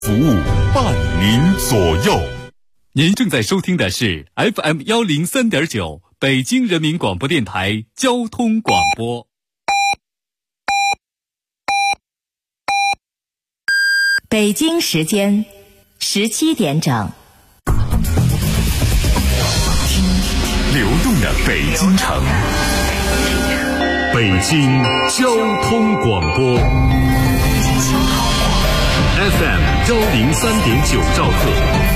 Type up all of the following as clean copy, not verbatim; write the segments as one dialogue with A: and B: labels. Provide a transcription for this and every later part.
A: 服务伴您左右。
B: 您正在收听的是 FM103.9 北京人民广播电台交通广播。
C: 北京时间17点整。
A: 听流动的北京城，北京交通广播 FM103.9 兆赫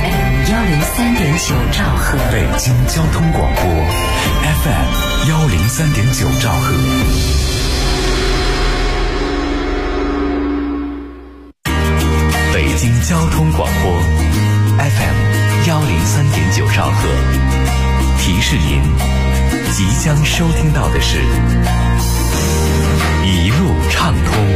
C: 103.9 兆赫，
A: 北京交通广播 FM103.9 兆赫。北京交通广播 FM103.9 兆赫，提示您即将收听到的是一路畅通。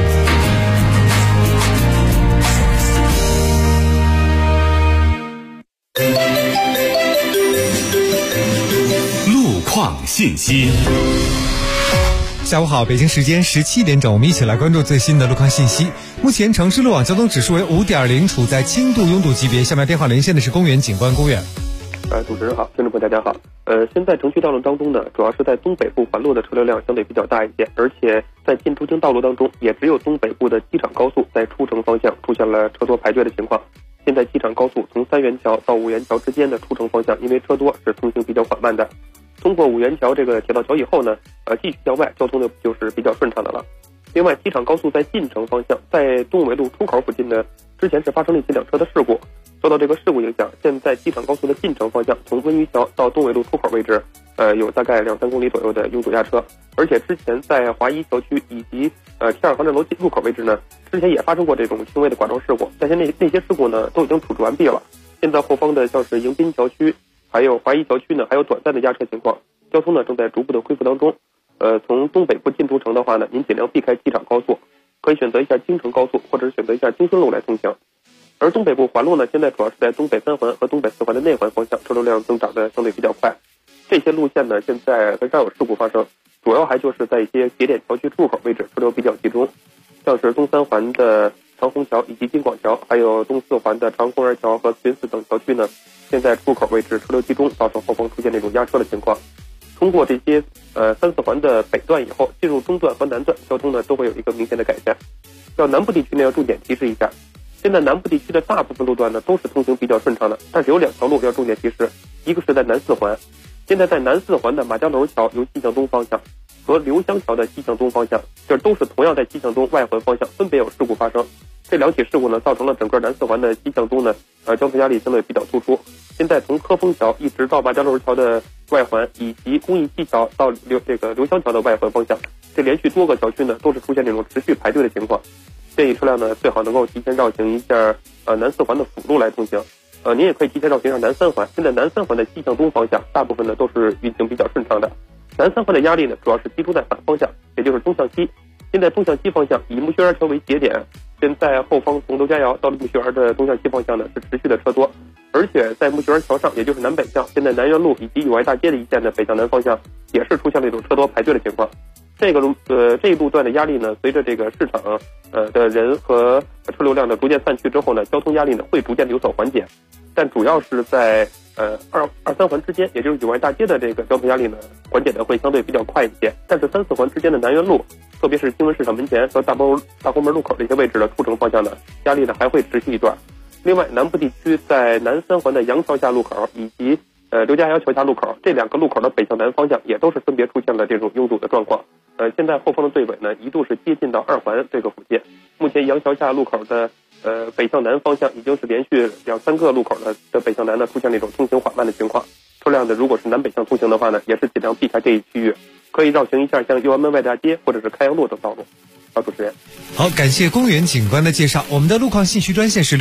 A: 路况信息。
D: 下午好，北京时间17点整，我们一起来关注最新的路况信息。目前城市路网交通指数为 5.0， 处在轻度拥堵级别。下面电话连线的是公园警官公园。
E: 主持人好，听众朋友大家好。现在城区道路当中呢，主要是在东北部环路的车流量相对比较大一些，而且在进出京道路当中，也只有东北部的机场高速在出城方向出现了车多排队的情况。现在机场高速从三元桥到五元桥之间的出城方向，因为车多是通行比较缓慢的。通过五元桥这个铁道桥以后呢，继续向外，交通就是比较顺畅的了。另外，机场高速在进城方向，在东纬路出口附近呢，之前是发生了一起两车的事故。受到这个事故影响，现在机场高速的进城方向，从温榆桥到东纬路出口位置，有大概2-3公里左右的拥堵压车。而且之前在华一小区以及T2航站楼入口位置呢，之前也发生过这种轻微的剐撞事故，但是那些事故呢都已经处置完毕了。现在后方的像是迎宾桥区，还有华一桥区呢，还有短暂的压车情况，交通呢正在逐步的恢复当中。从东北部进出城的话呢，您尽量避开机场高速，可以选择一下京承高速，或者是选择一下京顺路来通行。而东北部环路呢，现在主要是在东北三环和东北四环的内环方向，车流量增长的相对比较快。这些路线呢，现在很少有事故发生，主要还就是在一些节点桥区出口位置车流比较集中，像是东三环的长虹桥以及金广桥，还有东四环的长公园桥和慈云寺等桥区呢，现在出口位置车流集中，造成后方出现这种压车的情况。通过这些三四环的北段以后，进入中段和南段，交通呢都会有一个明显的改善。到南部地区呢，要重点提示一下，现在南部地区的大部分路段呢都是通行比较顺畅的，但是有2条路要重点提示，一个是在南四环，现在在南四环的马家楼桥由西向东方向和刘香桥的西向东方向，这都是同样在西向东外环方向分别有事故发生。这2起事故呢，造成了整个南四环的西向东呢，交通压力相对比较突出。现在从科丰桥一直到马家楼桥的外环，以及公益西桥到刘香桥的外环方向，这连续多个桥区呢，都是出现这种持续排队的情况。建议车辆呢，最好能够提前绕行一下南四环的辅路来通行。您也可以提前绕行一下南三环。现在南三环的西向东方向，大部分呢都是运行比较顺畅的。南三环的压力呢，主要是集中在反方向，也就是东向西。现在东向西方向以木樨园桥为节点，现在后方从刘家窑到木樨园的东向西方向呢是持续的车多，而且在木樨园桥上，也就是南北向，现在南园路以及友爱大街的一线的北向南方向也是出现了一种车多排队的情况。这一路段的压力呢，随着这个市场的人和车流量的逐渐散去之后呢，交通压力呢会逐渐有所缓解，但主要是在二三环之间，也就是友爱大街的这个交通压力呢缓解的会相对比较快一些，但是三四环之间的南园路，特别是新闻市场门前和大红门路口这些位置的出城方向呢，压力呢还会持续一段。另外，南部地区在南三环的杨桥下路口以及刘家窑桥下路口这2个路口的北向南方向，也都是分别出现了这种拥堵的状况。现在后方的队尾呢，一度是接近到2环这个附近。目前杨桥下路口的北向南方向已经是连续2-3个路口的北向南呢出现了一种通行缓慢的情况。车辆的如果是南北向通行的话呢，也是尽量避开这一区域，可以绕行一下像右安门外大街或者是开阳路等道路。好，主持人。
D: 好，感谢公园警官的介绍。我们的路况信息专线是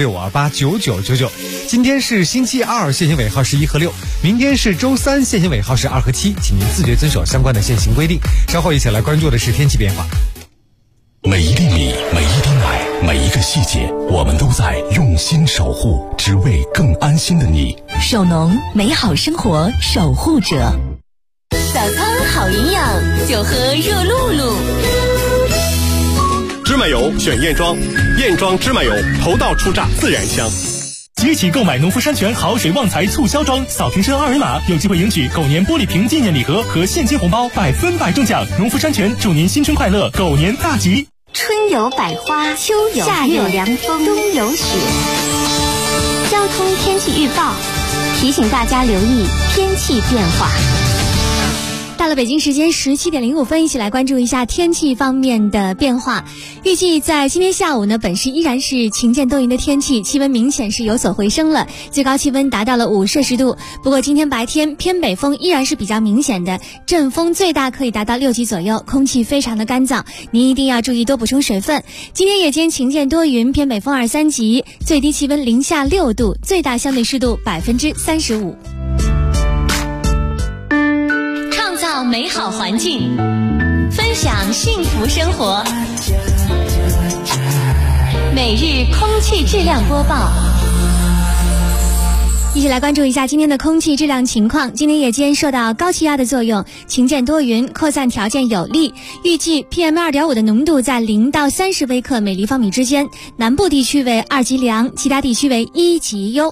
D: 65289999。今天是星期二，限行尾号是1和6；明天是周三，限行尾号是2和7，请您自觉遵守相关的限行规定。稍后一起来关注的是天气变化。
A: 每一粒米，每一滴奶，每一个细节，我们都在用心守护，只为更安心的你。
C: 守农，美好生活守护者。
F: 早餐好营养，就喝热露露。
A: 芝
F: 麻油选燕庄，燕庄芝麻油头道出榨自然香。
G: 即起购买农夫山泉好水旺财促销装，扫瓶身二维码，有机会赢取狗年玻璃瓶纪念礼盒和现金红包，100%中奖。农夫山泉祝您新春快乐，狗年大吉。
H: 春有百花，秋有夏有凉风，冬有雪。交通天气预报提醒大家留意天气变化。
I: 到了北京时间17点05分，一起来关注一下天气方面的变化。预计在今天下午呢，本市依然是晴间多云的天气，气温明显是有所回升了，最高气温达到了5摄氏度。不过今天白天偏北风依然是比较明显的，阵风最大可以达到6级左右，空气非常的干燥，您一定要注意多补充水分。今天夜间晴间多云，偏北风2、3级，最低气温零下6度，最大相对湿度35%。
C: 造美好环境，分享幸福生活。每日空气质量播报，
I: 一起来关注一下今天的空气质量情况。今天夜间受到高气压的作用，晴间多云，扩散条件有利。预计 PM2.5 的浓度在0到30微克每立方米之间，南部地区为2级良，其他地区为1级优。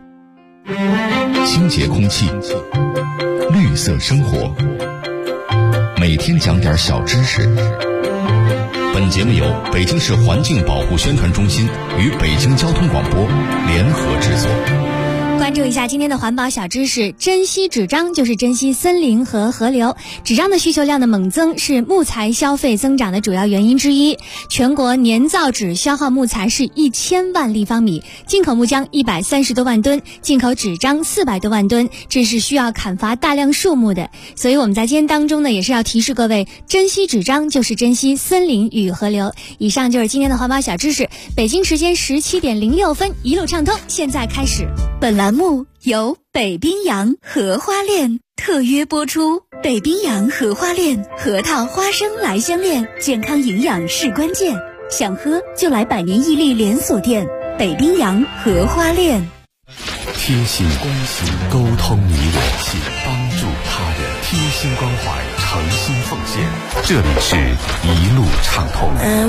A: 清洁空气，绿色生活，每天讲点小知识。本节目由北京市环境保护宣传中心与北京交通广播联合制作。
I: 关注一下今天的环保小知识，珍稀纸张就是珍稀森林和河流。纸张的需求量的猛增是木材消费增长的主要原因之一。全国年造纸消耗木材是1000万立方米，进口木浆130多万吨，进口纸张400多万吨，这是需要砍伐大量树木的。所以我们在今天当中呢，也是要提示各位，珍稀纸张就是珍稀森林与河流。以上就是今天的环保小知识。北京时间17点06分，一路畅通，现在开始。
J: 本栏目由北冰洋荷花恋特约播出。北冰洋荷花恋核桃花生来香恋，健康营养是关键，想喝就来百年屹立连锁店北冰洋荷花恋。
A: 贴心关心，沟通你我，帮助他人，贴心关怀，诚心奉献。这里是一路畅通。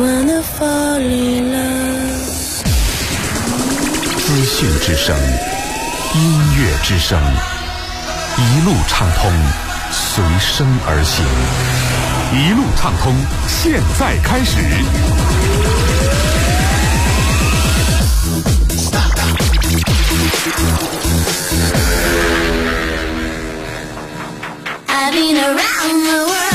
A: 资讯之声，音乐之声，一路畅通，随声而行。一路畅通，现在开始。
H: I've been around the world.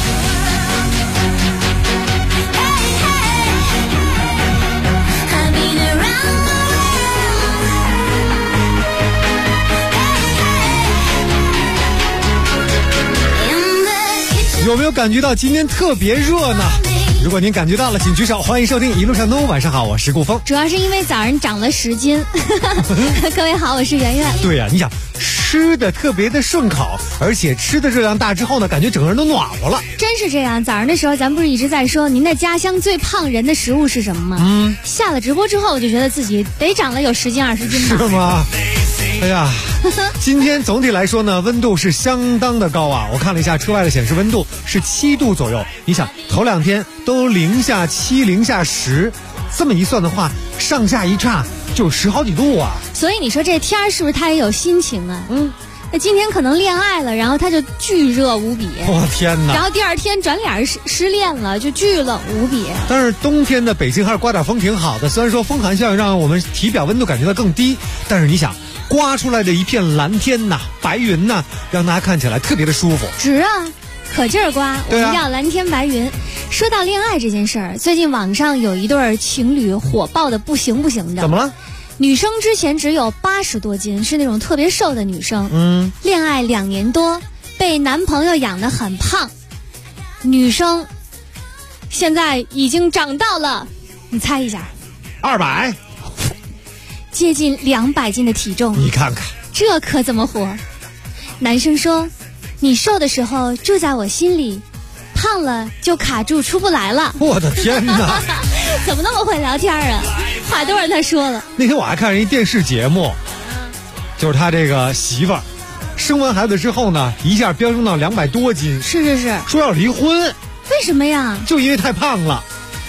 H: Hey, hey.
D: 有没有感觉到今天特别热呢？如果您感觉到了，请举手。欢迎收听一路畅通，晚上好，我是顾峰。
I: 主要是因为早上长了10斤。各位好，我是圆圆。
D: 对呀，你想吃的特别的顺口，而且吃的热量大之后呢，感觉整个人都暖和了。
I: 真是这样。早上的时候咱们不是一直在说您的家乡最胖人的食物是什么吗？下了直播之后我就觉得自己得长了有10斤20斤吧。
D: 是吗？哎呀，今天总体来说呢，温度是相当的高啊！我看了一下车外的显示温度是7度左右。你想，头2天都零下7、零下10，这么一算的话，上下一差就10好几度啊！
I: 所以你说这天是不是他也有心情啊？那今天可能恋爱了，然后他就巨热无比。
D: 我天哪！
I: 然后第2天转脸失恋了，就巨冷无比。
D: 但是冬天的北京还是刮点风挺好的，虽然说风寒效应让我们体表温度感觉到更低，但是你想，刮出来的一片蓝天呐，白云呐，让大家看起来特别的舒服。
I: 值啊，可劲儿刮，我们叫蓝天白云。说到恋爱这件事儿，最近网上有一对情侣火爆的不行的。
D: 怎么了？
I: 女生之前只有80多斤，是那种特别瘦的女生。恋爱2年多，被男朋友养得很胖。女生现在已经长到了，你猜一下
D: ，200，
I: 接近200斤的体重。
D: 你看看，
I: 这可怎么活？男生说：“你瘦的时候住在我心里，胖了就卡住出不来了。”
D: 我的天哪！
I: 怎么那么会聊天啊？话都让他说了。
D: 那天我还看人一电视节目，就是他这个媳妇儿生完孩子之后呢，一下飙升到200多斤。
I: 是，
D: 说要离婚。
I: 为什么呀？
D: 就因为太胖了。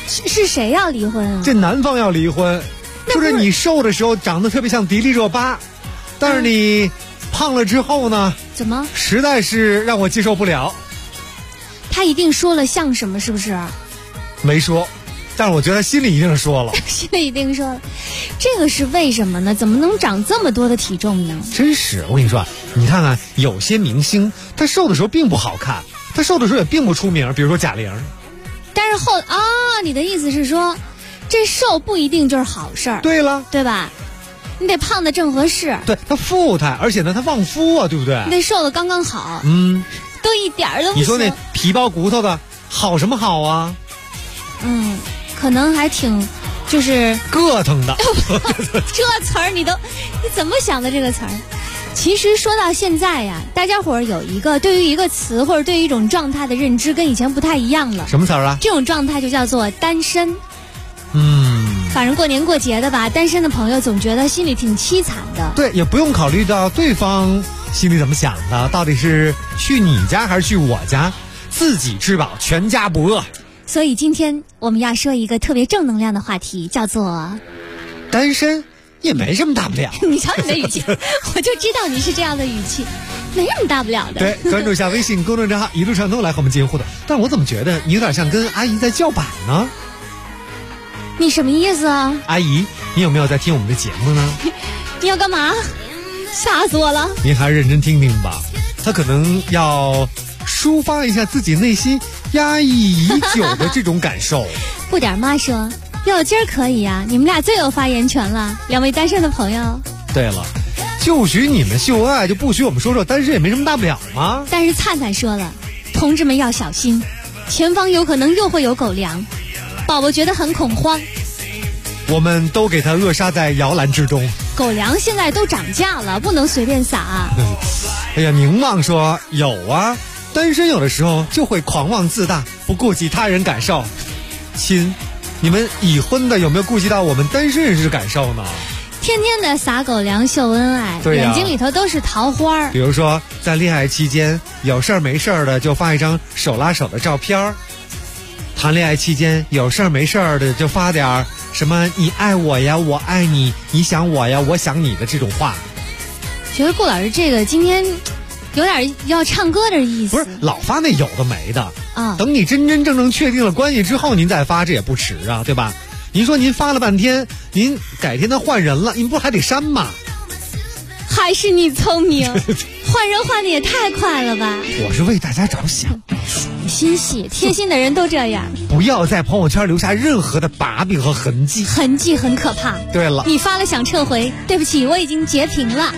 I: 是谁要离婚啊？
D: 这男方要离婚，就是你瘦的时候长得特别像迪丽热巴，但是你胖了之后呢？
I: 怎么？
D: 实在是让我接受不了。
I: 他一定说了像什么，是不是？
D: 没说，但是我觉得他心里一定说了。
I: 心里一定说了，这个是为什么呢？怎么能长这么多的体重呢？
D: 真是，我跟你说，你看看有些明星，他瘦的时候并不好看，他瘦的时候也并不出名，比如说贾玲。
I: 但是你的意思是说，这瘦不一定就是好事儿。
D: 对了，
I: 对吧？你得胖的正合适。
D: 对，他富态，而且呢，他旺夫啊，对不对？
I: 你得瘦的刚刚好。都一点儿都不行。
D: 你说那皮包骨头的好什么好啊？
I: 可能还挺，就是
D: 咯腾的。
I: 这词儿你怎么想的这个词儿？其实说到现在呀，大家伙儿有一个对于一个词或者对于一种状态的认知跟以前不太一样了。
D: 什么词儿啊？
I: 这种状态就叫做单身。反正过年过节的吧，单身的朋友总觉得心里挺凄惨的。
D: 对，也不用考虑到对方心里怎么想的，到底是去你家还是去我家，自己吃饱全家不饿。
I: 所以今天我们要说一个特别正能量的话题，叫做
D: 单身也没什么大不了。
I: 你瞧你的语气，我就知道你是这样的语气，没什么大不了的。
D: 对，关注一下微信公众账号一路畅通来和我们进行互动。但我怎么觉得你有点像跟阿姨在叫板呢？
I: 你什么意思啊？
D: 阿姨，你有没有在听我们的节目呢？
I: 你要干嘛？吓死我了！
D: 您还是认真听听吧，他可能要抒发一下自己内心压抑已久的这种感受。
I: 不点妈说，哟，今儿可以啊，你们俩最有发言权了，两位单身的朋友。
D: 对了，就许你们秀恩爱，就不许我们说单身也没什么大不了吗？
I: 但是灿灿说了，同志们要小心，前方有可能又会有狗粮。宝宝觉得很恐慌，
D: 我们都给他扼杀在摇篮之中。
I: 狗粮现在都涨价了，不能随便撒。
D: 哎呀，凝望说有啊，单身有的时候就会狂妄自大，不顾及他人感受。亲，你们已婚的有没有顾及到我们单身人士的感受呢？
I: 天天的撒狗粮秀恩爱，眼睛里头都是桃花。
D: 比如说在恋爱期间有事儿没事儿的就发一张手拉手的照片，谈恋爱期间有事儿没事儿的就发点什么你爱我呀我爱你，你想我呀我想你的这种话。
I: 觉得顾老师这个今天有点要唱歌的意思。
D: 不是老发那有的没的
I: 啊，
D: 等你真真正正确定了关系之后您再发，这也不迟啊，对吧？您说您发了半天，您改天他换人了，您不还得删吗？
I: 还是你聪明，换人换的也太快了吧！
D: 我是为大家着想，
I: 心细贴心的人都这样。
D: 不要在朋友圈留下任何的把柄和痕迹，
I: 痕迹很可怕。
D: 对了，
I: 你发了想撤回，对不起，我已经截屏了。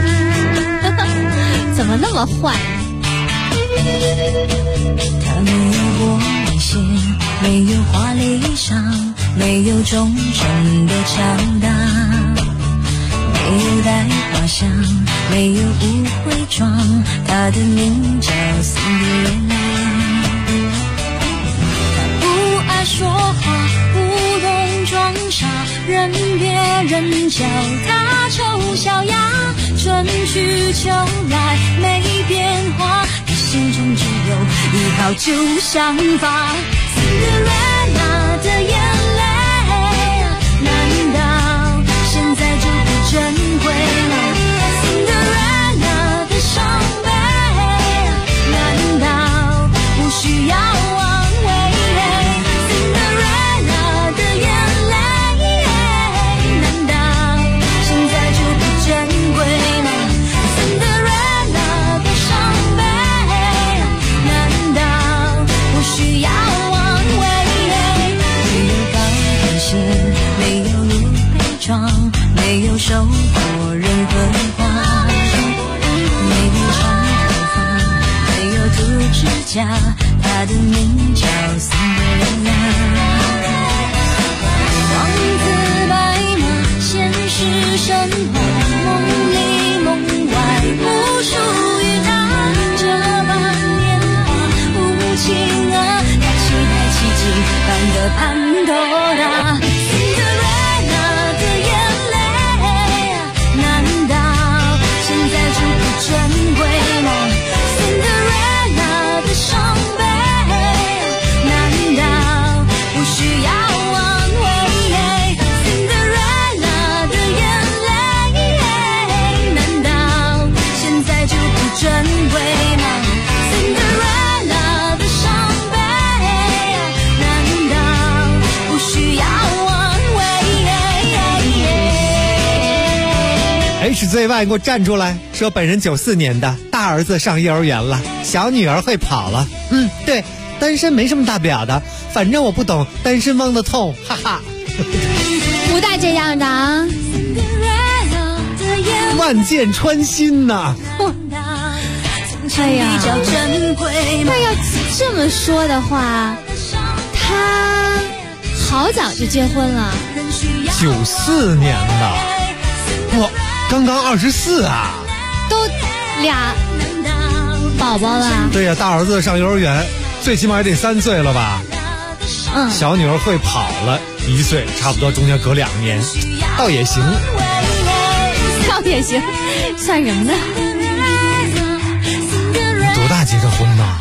I: 怎么那么坏？
K: 他没有过美线，没有华丽衣裳，没有重重的敲打，没有带花香，没有误会妆，他的名叫森德瑞拉。他不爱说话，不懂装傻，任别人叫他丑小鸭，春去秋来没变化，他心中只有一号旧想法。森德瑞拉的眼泪，难道现在就不珍贵了？森德瑞拉的伤悲，难道不需要安慰？森德瑞拉的眼泪，难道现在就不珍贵了？森德瑞拉的伤悲，难道不需要安慰？没有高跟鞋，没有路陪装，没有收获任何花，没有长头发，没有涂指甲，他的名叫森德瑞拉。王子白马，现实生活，梦里梦外不属于他，这般年华无情啊，他期待奇迹般的潘多拉。森德瑞拉的眼泪，难道现在就不珍贵了？森德瑞拉的伤悲，难道不需要
D: HZY 给我站出来，说本人94年的，大儿子上幼儿园了，小女儿会跑了。对，单身没什么大不了的，反正我不懂单身汪的痛，哈哈。
I: 不带这样的啊！
D: 万箭穿心呐！
I: 哎呀，那要这么说的话，他好早就结婚了
D: ，94年的，哇，刚刚24啊，
I: 都俩宝宝了。
D: 对呀，大儿子上幼儿园，最起码也得3岁了吧？小女儿会跑了1岁，差不多中间隔2年，倒也行，
I: 算什么呢？
D: 多大结的婚呐？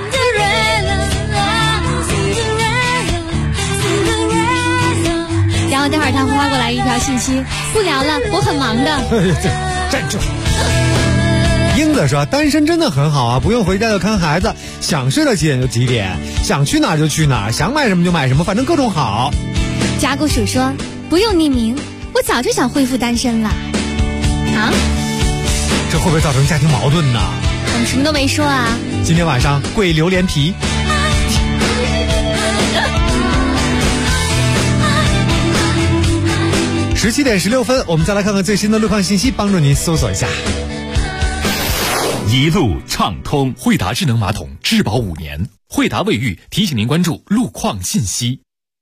I: 然后待会儿他发过来一条信息，不聊了，我很忙的。
D: 站住！英子说单身真的很好啊，不用回家就看孩子，想睡到几点就几点，想去哪儿就去哪儿，想买什么就买什么，反正各种好。
I: 甲骨鼠说不用匿名，我早就想恢复单身了。啊？
D: 这会不会造成家庭矛盾呢？
I: 我们什么都没说啊。
D: 今天晚上跪榴莲皮。17点16分，我们再来看看最新的路况信息，帮助您搜索一下。
B: 一路畅通，惠达智能马桶质保5年。惠达卫浴提醒您关注路况信息。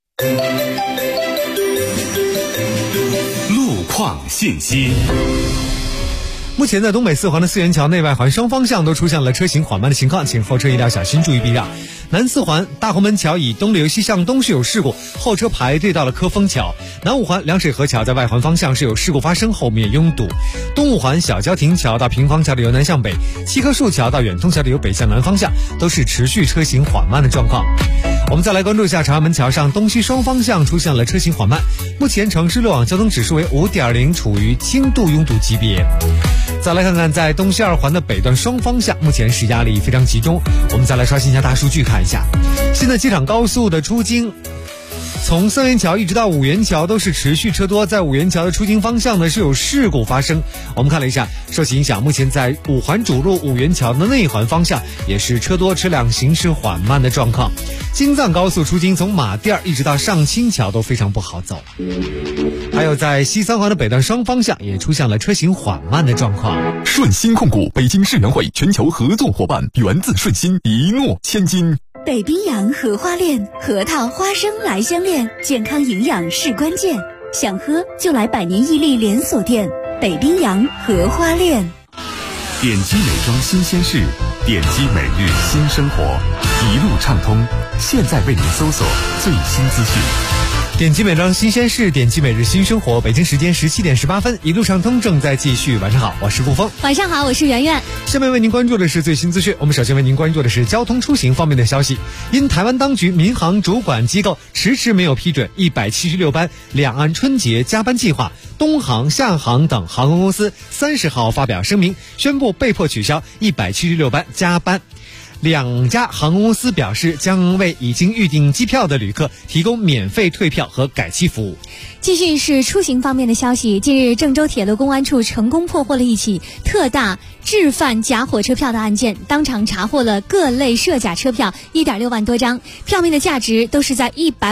B: 路况信息。
D: 目前在东北4环的4元桥内外环双方向都出现了车行缓慢的情况，请后车一定要小心注意避让。南4环大红门桥以东流西向东是有事故，后车排队到了科丰桥。南5环凉水河桥在外环方向是有事故发生，后面拥堵。东5环小郊亭桥到平房桥的由南向北，七棵树桥到远通桥的由北向南方向都是持续车行缓慢的状况。我们再来关注一下长安门桥上东西双方向出现了车行缓慢，目前城市路网交通指数为 5.0， 处于轻度拥堵级别。再来看看在东西2环的北段双方向，目前是压力非常集中。我们再来刷新一下大数据看一下，现在机场高速的出京从3元桥一直到5元桥都是持续车多，在5元桥的出京方向呢是有事故发生。我们看了一下，受其影响，目前在5环主路5元桥的内环方向也是车多，车辆行驶缓慢的状况。京藏高速出京从马甸一直到上清桥都非常不好走。还有在西3环的北段双方向也出现了车行缓慢的状况。
A: 顺鑫控股北京世园汇全球合作伙伴，源自顺鑫，一诺千金。
J: 北冰洋荷花恋，核桃花生来相恋，健康营养是关键。想喝就来百年屹立连锁店北冰洋荷花恋。
A: 点击美妆新鲜事，点击每日新生活，一路畅通。现在为您搜索最新资讯。
D: 点击美妆新鲜事，点击每日新生活。北京时间17点18分，一路畅通正在继续。晚上好，我是顾峰。
I: 晚上好，我是圆圆。
D: 下面为您关注的是最新资讯。我们首先为您关注的是交通出行方面的消息。因台湾当局民航主管机构迟迟没有批准176班两岸春节加班计划，东航、厦航等航空公司30号发表声明，宣布被迫取消176班加班。2家航空公司表示，将为已经预订机票的旅客提供免费退票和改期服务。
I: 继续是出行方面的消息。近日，郑州铁路公安处成功破获了一起特大制贩假火车票的案件，当场查获了各类涉假车票1.6万多张，票面的价值都是在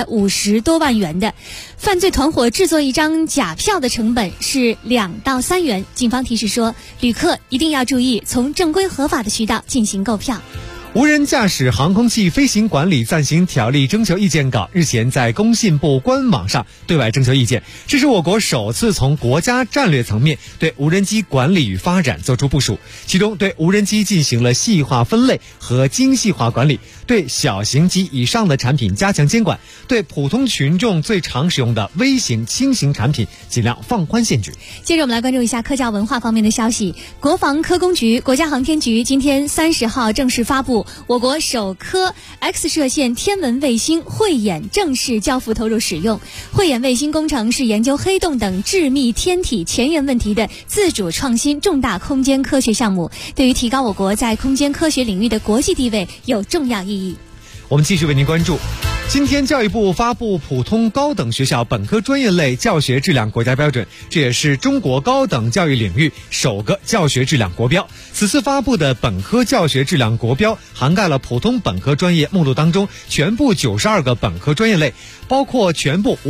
I: 150多万元的。犯罪团伙制作一张假票的成本是2到3元。警方提示说，旅客一定要注意从正规合法的渠道进行购票。
D: 无人驾驶航空器飞行管理暂行条例征求意见稿日前在工信部官网上对外征求意见，这是我国首次从国家战略层面对无人机管理与发展作出部署，其中对无人机进行了细化分类和精细化管理，对小型及以上的产品加强监管，对普通群众最常使用的微型、轻型产品尽量放宽限制。
I: 接着我们来关注一下科教文化方面的消息。国防科工局、国家航天局今天30号正式发布我国首颗 X 射线天文卫星慧眼正式交付投入使用。慧眼卫星工程是研究黑洞等致密天体前沿问题的自主创新重大空间科学项目，对于提高我国在空间科学领域的国际地位有重要意义。
D: 我们继续为您关注今天教育部发布普通高等学校本科专业类教学质量国家标准，这也是中国高等教育领域首个教学质量国标。此次发布的本科教学质量国标涵盖了普通本科专业目录当中全部92个本科专业类，包括全部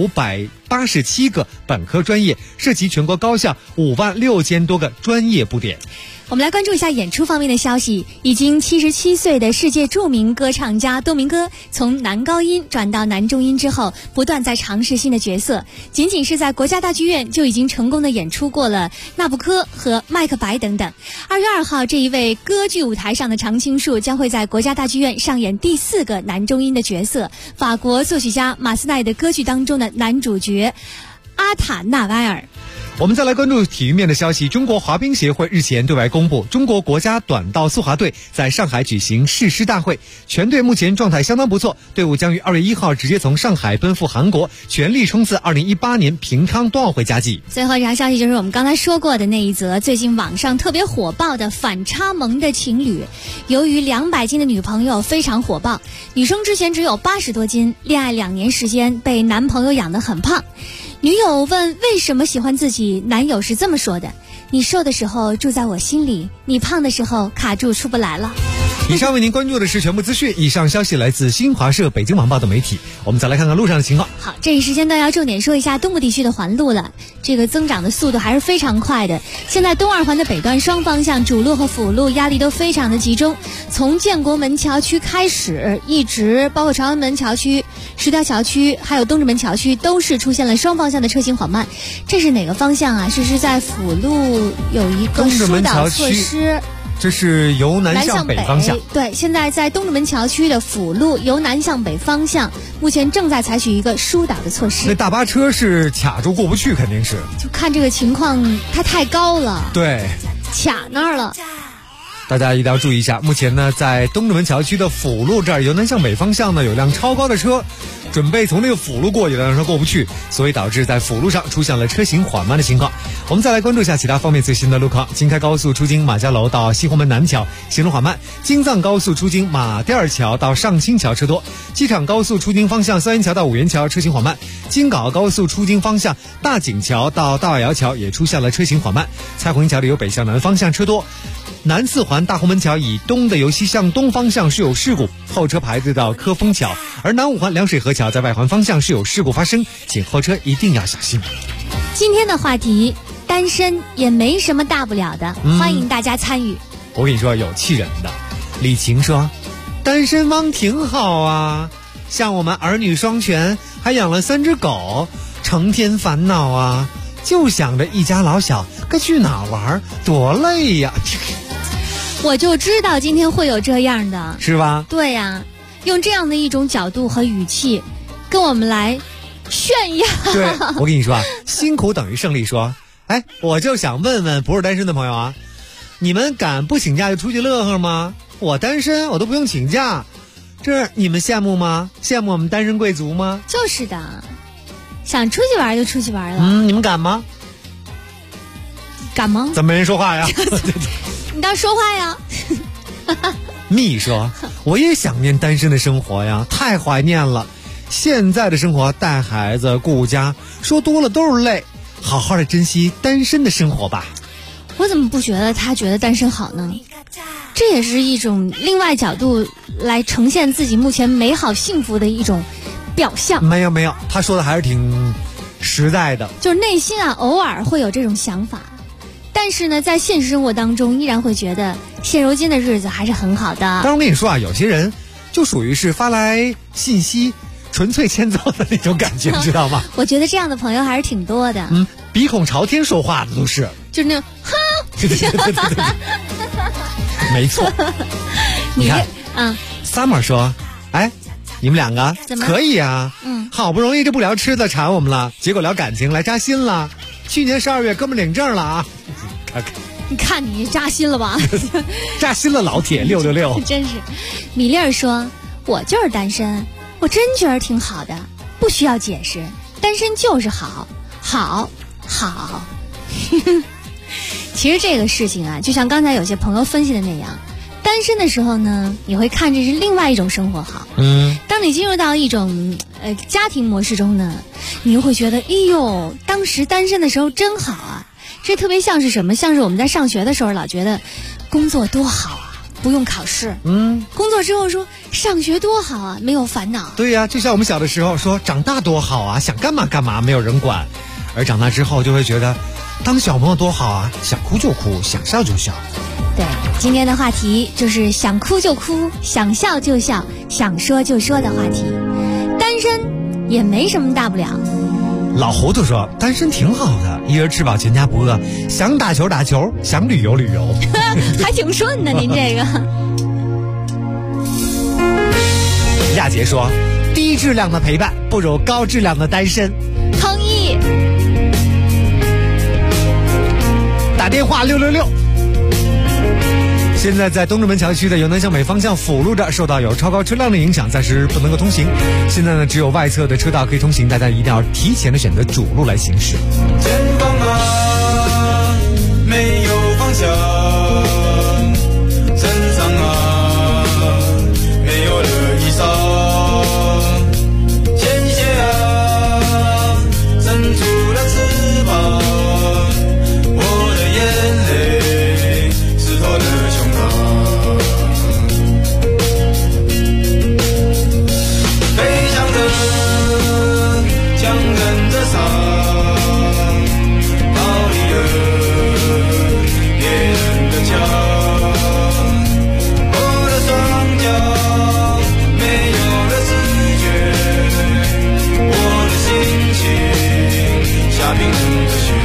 D: 587个本科专业，涉及全国高校56000多个专业部点。
I: 我们来关注一下演出方面的消息。已经77岁的世界著名歌唱家多明戈，从男高音转到男中音之后，不断在尝试新的角色。仅仅是在国家大剧院就已经成功的演出过了纳布科和麦克白等等。2月2号，这一位歌剧舞台上的常青树将会在国家大剧院上演第4个男中音的角色，法国作曲家马斯奈的歌剧当中的男主角阿塔纳瓦尔。
D: 我们再来关注体育面的消息。中国滑冰协会日前对外公布，中国国家短道速滑队在上海举行誓师大会，全队目前状态相当不错，队伍将于2月1号直接从上海奔赴韩国，全力冲刺2018年平昌冬奥会佳绩。
I: 最后一条消息就是我们刚才说过的那一则最近网上特别火爆的反差萌的情侣。由于200斤的女朋友非常火爆，女生之前只有80多斤，恋爱2年时间被男朋友养得很胖。女友问为什么喜欢自己，男友是这么说的：你瘦的时候住在我心里，你胖的时候卡住出不来了。
D: 以上为您关注的是全部资讯，以上消息来自新华社、北京晚报等媒体。我们再来看看路上的情况。
I: 好，这一时间段要重点说一下东部地区的环路了，这个增长的速度还是非常快的。现在东二环的北段双方向主路和辅路压力都非常的集中，从建国门桥区开始，一直包括朝阳门桥区、石条桥区还有东直门桥区都是出现了双方向的车行缓慢。这是哪个方向啊？是在辅路有一个疏导措施，
D: 这是由南向北方向。
I: 对，现在在东直门桥区的辅路由南向北方向，目前正在采取一个疏导的措施。
D: 那大巴车是卡住过不去，肯定是。
I: 就看这个情况，它太高了。
D: 对，
I: 卡那儿了。
D: 大家一定要注意一下，目前呢，在东直门桥区的辅路这儿，由南向北方向呢有辆超高的车，准备从这个辅路过去，但是过不去，所以导致在辅路上出现了车行缓慢的情况。我们再来关注一下其他方面最新的路况。京开高速出京马家楼到西红门南桥行动缓慢，京藏高速出京马甸桥到上清桥车多，机场高速出京方向三元桥到五元桥车行缓慢，京港高速出京方向大井桥到大瓦窑桥也出现了车行缓慢，蔡虹桥的由北向南方向车多，南四环大红门桥以东的由西向东方向是有事故，后车排队到科丰桥，而南五环凉水河桥在外环方向是有事故发生，请后车一定要小心。
I: 今天的话题，单身也没什么大不了的，欢迎大家参与。
D: 我跟你说，有气人的。李晴说，单身汪挺好啊，像我们儿女双全，还养了3只狗，成天烦恼啊，就想着一家老小该去哪玩，多累呀。
I: 我就知道今天会有这样的，
D: 是吧？
I: 对呀，用这样的一种角度和语气跟我们来炫耀。
D: 对，我跟你说啊，辛苦等于胜利。说，哎，我就想问问不是单身的朋友啊，你们敢不请假就出去乐呵吗？我单身，我都不用请假，这你们羡慕吗？羡慕我们单身贵族吗？
I: 就是的，想出去玩就出去玩了。
D: 你们敢吗？
I: 敢吗？
D: 怎么没人说话呀？
I: 你倒说话呀。
D: 蜜说，我也想念单身的生活呀，太怀念了。现在的生活，带孩子顾家，说多了都是累，好好的珍惜单身的生活吧。
I: 我怎么不觉得他觉得单身好呢？这也是一种另外角度来呈现自己目前美好幸福的一种表象。
D: 没有，他说的还是挺实在的，
I: 就是内心啊偶尔会有这种想法，但是呢在现实生活当中依然会觉得现如今的日子还是很好的。
D: 当然我跟你说啊，有些人就属于是发来信息纯粹欠揍的那种感觉，知道吗？
I: 我觉得这样的朋友还是挺多的。
D: 鼻孔朝天说话的都是，
I: 就是那种哼。
D: 对，没错。你看，Summer 说，哎，你们两个可以啊，好不容易这不聊吃的馋我们了，结果聊感情来扎心了。去年12月哥们领证了啊，
I: 你看你扎心了吧？
D: 扎心了，老铁666。
I: 真是。米粒儿说，我就是单身，我真觉得挺好的，不需要解释，单身就是好。其实这个事情啊，就像刚才有些朋友分析的那样，单单身的时候呢，你会看这是另外一种生活好。当你进入到一种家庭模式中呢，你又会觉得，哎呦，当时单身的时候真好啊！这特别像是什么？像是我们在上学的时候老觉得工作多好啊，不用考试。工作之后说上学多好啊，没有烦恼。
D: 对呀，就像我们小的时候说长大多好啊，想干嘛干嘛，没有人管。而长大之后就会觉得当小朋友多好啊，想哭就哭，想笑就笑。
I: 对，今天的话题就是想哭就哭，想笑就笑，想说就说的话题。单身也没什么大不了。
D: 老胡头说单身挺好的，一人吃饱全家不饿，想打球打球，想旅游旅游。
I: 还挺顺的您这个。
D: 亚杰说低质量的陪伴不如高质量的单身。
I: 同意。
D: 打电话666。现在在东直门桥区的由南向北方向辅路着受到有超高车辆的影响，暂时不能够通行。现在呢，只有外侧的车道可以通行，大家一定要提前的选择主路来行驶。
L: 前方啊，没有方向，身上啊，没有了衣裳，前些啊，伸出了翅膀，我的眼泪湿透了胸膛，飞翔着，强忍着伤，逃离了别人的枪，我的双脚没有了知觉，我的心情下冰冷的雪。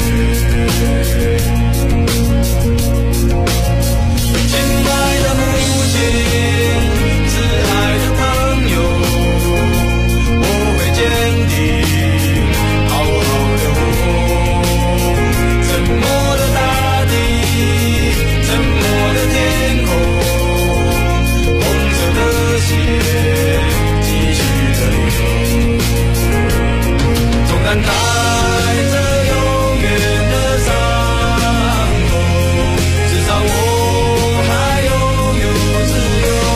L: 亲爱的母亲，挚爱的朋友，我会坚定好好的活。沉默的大地，沉默的天空，红色的血继续的流，纵然带着永远的伤口，至少我还拥有自由。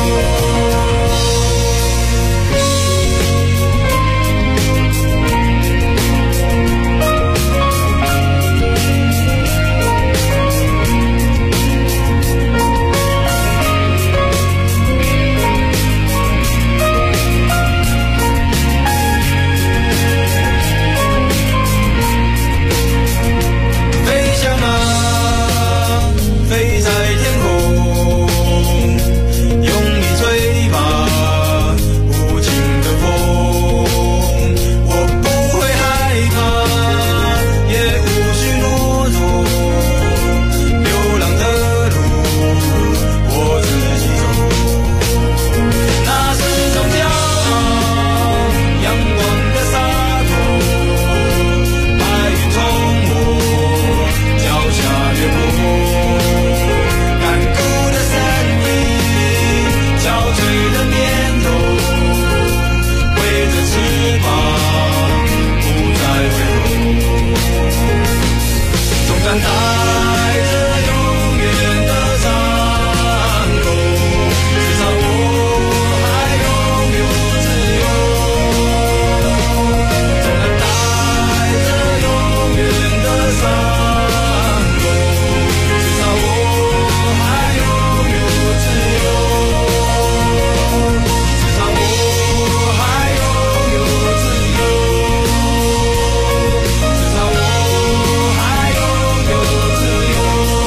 L: 飞翔啊，飞在天空，用力吹吧无情的风，我不会害怕，也无需懦弱，流浪的路我自己走，那是种骄傲，阳光的洒脱，白云从我脚下掠过，干枯的身影，憔悴的念头，挥着翅膀不再回头，纵然带着永远的伤口，至少我还拥有自由。纵然带着永远的伤口，至少我还拥有自由。至少我还拥有自由。至少我还拥有自由。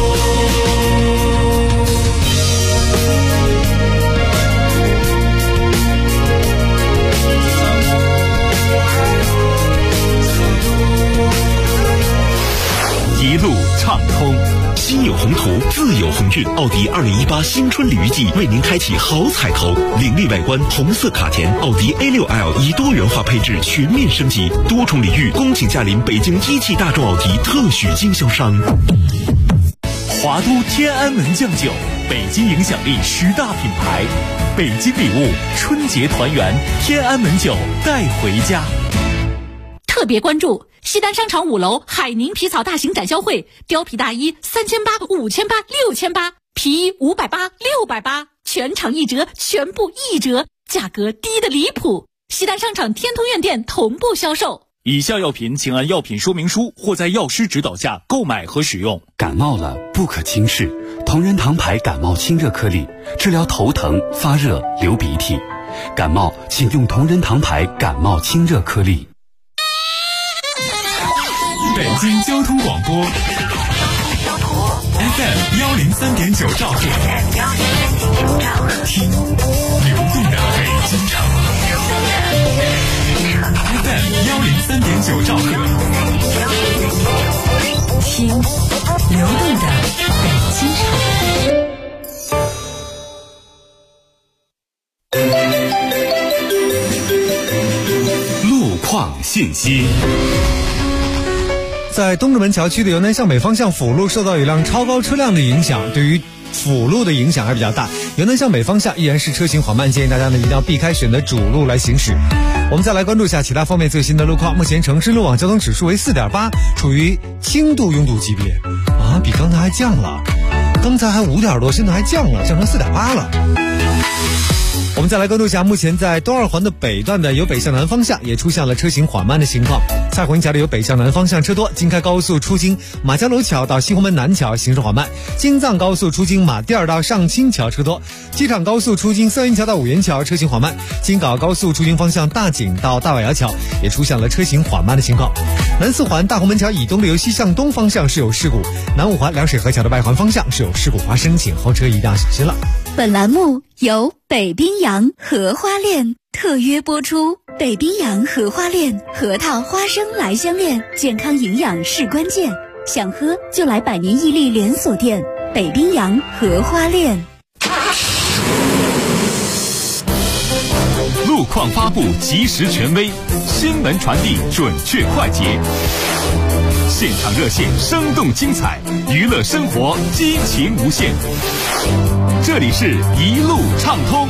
G: 一路畅通。心有宏图，自有鸿运。奥迪2018新春礼遇季为您开启好彩头，凌厉外观红色卡钿，奥迪 A6L 以多元化配置全面升级，多重礼遇，恭请驾临北京一汽大众奥迪特许经销商。
B: 华都天安门酱酒，北京影响力10大品牌，北京礼物，春节团圆，天安门酒带回家。
M: 特别关注西单商场5楼海宁皮草大型展销会，貂皮大衣3800、5800、6000，皮衣580、680。 全场1折，全部1折，价格低得离谱。西单商场天通苑店同步销售。
B: 以下药品请按药品说明书或在药师指导下购买和使用。
N: 感冒了不可轻视，同仁堂牌感冒清热颗粒，治疗头疼、发热、流鼻涕。感冒请用同仁堂牌感冒清热颗粒。
B: 北京交通广播 FM103.9兆赫，听流动的北京城。FM103.9兆赫，
M: 听流动的北京城。
G: 路况信息。
D: 在东直门桥区的由南向北方向辅路受到一辆超高车辆的影响，对于辅路的影响还比较大，由南向北方向依然是车行缓慢，建议大家呢一定要避开选择主路来行驶。我们再来关注一下其他方面最新的路况。目前城市路网交通指数为 4.8， 处于轻度拥堵级别啊，比刚才还降了，刚才还5点多，现在还降成 4.8 了。我们再来关注一下，目前在东二环的北段的由北向南方向也出现了车行缓慢的情况。蔡虹桥的由北向南方向车多，京开高速出京马家楼桥到西红门南桥行驶缓慢，京藏高速出京马甸儿到上清桥车多，机场高速出京三元桥到五元桥车行缓慢，京港高速出京方向大井到大瓦窑桥也出现了车行缓慢的情况。南四环大红门桥以东的由西向东方向是有事故，南五环凉水河桥的外环方向是有事故发生，请后车一定要小心了。
J: 本栏目由北冰洋荷花恋特约播出。北冰洋荷花恋核桃花生来香恋，健康营养是关键，想喝就来百年屹立连锁店北冰洋荷花恋。
B: 路况发布及时权威，新闻传递准确快捷，现场热线生动精彩，娱乐生活激情无限。这里是一路畅通。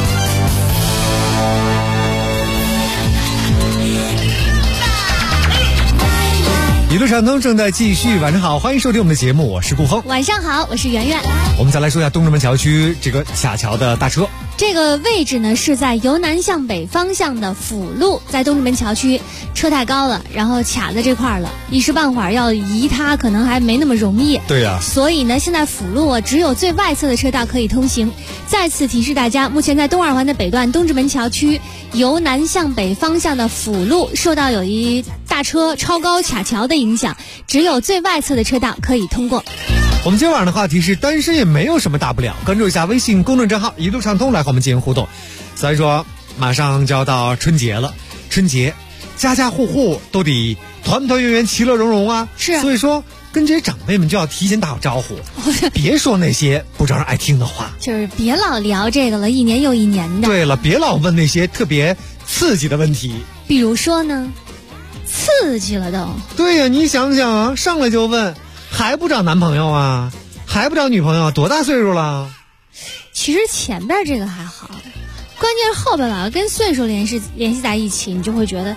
D: 一路畅通正在继续，晚上好，欢迎收听我们的节目，我是顾峰。
I: 晚上好，我是圆圆。
D: 我们再来说一下东直门桥区这个卡桥的大车。
I: 这个位置呢是在由南向北方向的辅路，在东直门桥区车太高了，然后卡在这块了，一时半会儿要移它可能还没那么容易。
D: 对呀，
I: 所以呢现在辅路啊只有最外侧的车道可以通行。再次提示大家，目前在东二环的北段东直门桥区由南向北方向的辅路受到有一大车超高卡桥的影响，只有最外侧的车道可以通过。
D: 我们今晚上的话题是单身也没有什么大不了，关注一下微信公众账号一路畅通来和我们进行互动。所以说马上就要到春节了，春节家家户户都得团团圆圆其乐融融啊，
I: 是，
D: 所以说跟这些长辈们就要提前打好招呼，别说那些不招人爱听的话，
I: 就是别老聊这个了，一年又一年的。
D: 对了，别老问那些特别刺激的问题。
I: 比如说呢，刺激了都。
D: 对呀，你想想啊，上来就问还不找男朋友啊，还不找女朋友啊，多大岁数了？
I: 其实前边这个还好，关键是后边老要跟岁数联系在一起，你就会觉得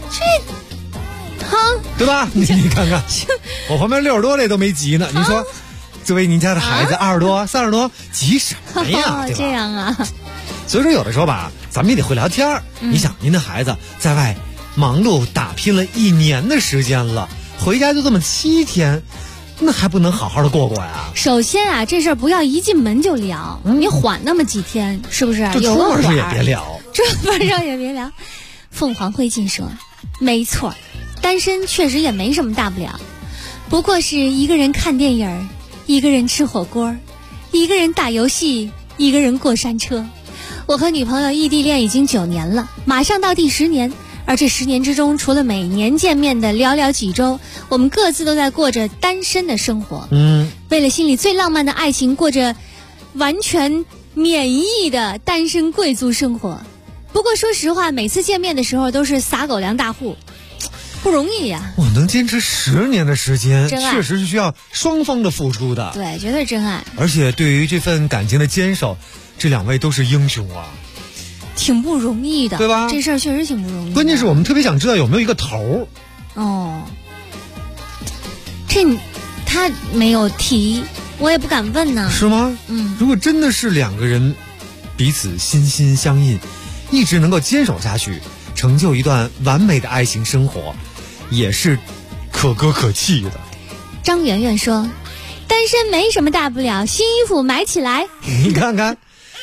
D: 对吧？你看看，我旁边60多的都没急呢。你说，作为您家的孩子20多、30多，急什么呀？对吧？
I: 这样啊。
D: 所以说，有的时候吧，咱们也得会聊天。你想，您的孩子在外忙碌打拼了1年的时间了，回家就这么7天。那还不能好好的过过呀？
I: 首先啊，这事儿不要一进门就聊，你缓那么几天，是不是？
D: 就出门时也别聊，
I: 出门上也别聊。凤凰灰烬说，没错，单身确实也没什么大不了，不过是一个人看电影，一个人吃火锅，一个人打游戏，一个人过山车。我和女朋友异地恋已经9年了，马上到第10年。而这10年之中，除了每年见面的寥寥几周，我们各自都在过着单身的生活。为了心里最浪漫的爱情，过着完全免疫的单身贵族生活。不过说实话，每次见面的时候都是撒狗粮大户，不容易呀。
D: 我能坚持10年的时间，
I: 真爱
D: 确实是需要双方的付出的。
I: 对，绝对真爱。
D: 而且对于这份感情的坚守，这2位都是英雄啊。
I: 挺不容易的，
D: 对吧？
I: 这事儿确实挺不容易的。
D: 关键是我们特别想知道有没有一个头。
I: 哦，这他没有提，我也不敢问呢。
D: 是吗？如果真的是2个人彼此心心相印，一直能够坚守下去，成就一段完美的爱情生活，也是可歌可泣的。
I: 张圆圆说，单身没什么大不了，新衣服买起来。
D: 你看看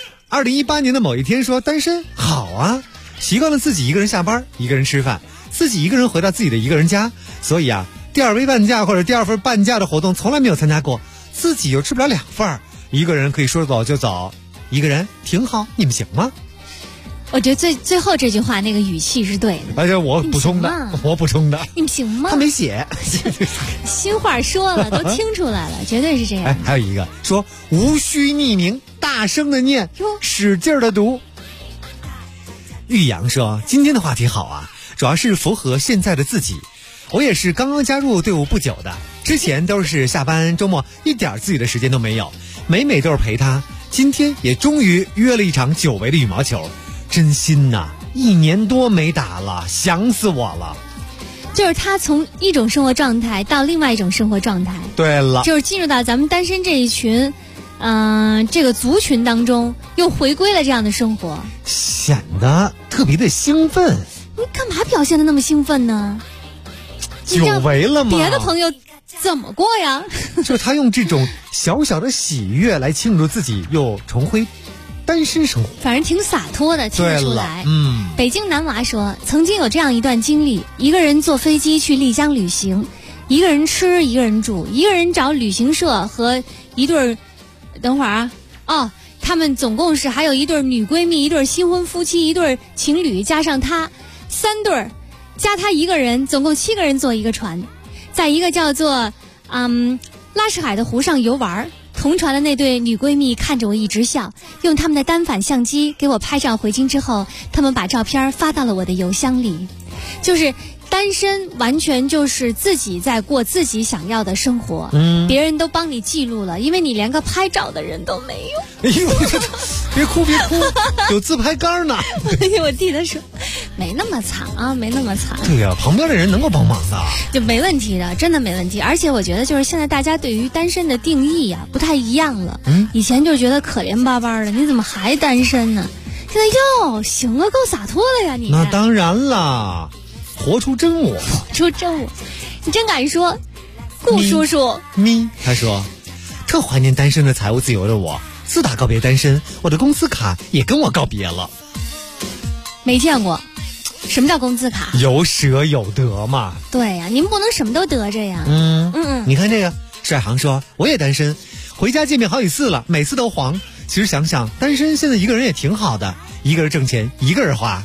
D: 2018年的某一天说单身好啊，习惯了自己一个人下班，一个人吃饭，自己一个人回到自己的一个人家，所以啊，第二杯半价或者第二份半价的活动从来没有参加过，自己又吃不了2份，一个人可以说走就走，一个人挺好，你们行吗？
I: 我觉得最后这句话那个语气是对的，
D: 而且我补充的，
I: 你们行吗？
D: 他没写，
I: 新话说了，都听出来了，绝对是这样。
D: 还有一个说无需匿名，大声的念，使劲的读。玉阳说，今天的话题好啊，主要是符合现在的自己。我也是刚刚加入队伍不久的，之前都是下班周末一点自己的时间都没有，每都是陪他。今天也终于约了一场久违的羽毛球，真心呐，1年多没打了，想死我了。
I: 就是他从一种生活状态到另外一种生活状态。
D: 对了，
I: 就是进入到咱们单身这一群，这个族群当中，又回归了这样的生活，
D: 显得特别的兴奋。
I: 你干嘛表现得那么兴奋呢？
D: 久违了吗？
I: 别的朋友怎么过呀？
D: 就他用这种小小的喜悦来庆祝自己又重回单身生活，
I: 反正挺洒脱的，听得出来。北京男娃说，曾经有这样一段经历，一个人坐飞机去丽江旅行，一个人吃，一个人住，一个人找旅行社和一对等会儿啊，他们总共是还有一对女闺蜜，一对新婚夫妻，一对情侣，加上他3对，加他一个人，总共7个人坐一个船，在一个叫做拉什海的湖上游玩。同船的那对女闺蜜看着我一直笑，用他们的单反相机给我拍照回京之后，他们把照片发到了我的邮箱里。就是单身完全就是自己在过自己想要的生活，别人都帮你记录了，因为你连个拍照的人都没有。
D: 哎呦，别哭，有自拍杆呢。
I: 我弟他说没那么惨啊，没那么惨。
D: 对呀，旁边的人能够帮忙的，
I: 就没问题的，真的没问题。而且我觉得就是现在大家对于单身的定义啊不太一样了。以前就觉得可怜巴巴的，你怎么还单身呢？现在哟，行了，够洒脱的呀你。
D: 那当然啦，活出真我，
I: 你真敢说。顾叔叔
D: 他说，特怀念单身的财务自由的我，自打告别单身，我的工资卡也跟我告别了。
I: 没见过，什么叫工资卡？
D: 有舍有得嘛。
I: 对呀，您不能什么都得着呀。
D: 你看这个帅航说，我也单身，回家见面好几次了，每次都黄。其实想想，单身现在一个人也挺好的，一个人挣钱，一个人花。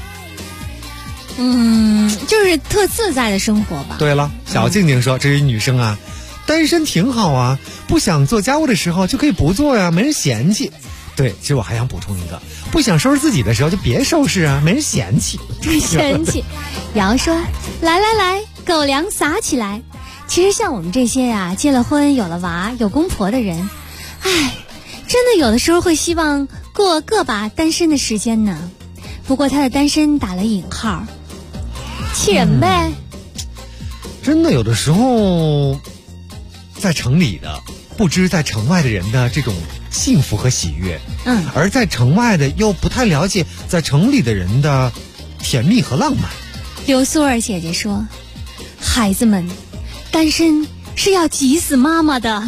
I: 就是特自在的生活吧。
D: 对了，小静静说，这是女生啊，单身挺好啊，不想做家务的时候就可以不做呀，没人嫌弃。对，其实我还想补充一个，不想收拾自己的时候就别收拾啊，没人嫌弃。
I: 瑶说，来，狗粮撒起来。其实像我们这些呀，结了婚有了娃有公婆的人，真的有的时候会希望过个把单身的时间呢。不过他的单身打了引号，气人呗。
D: 真的有的时候在城里的不知在城外的人的这种幸福和喜悦，而在城外的又不太了解在城里的人的甜蜜和浪漫。
I: 刘苏儿姐姐说，孩子们，单身是要急死妈妈的。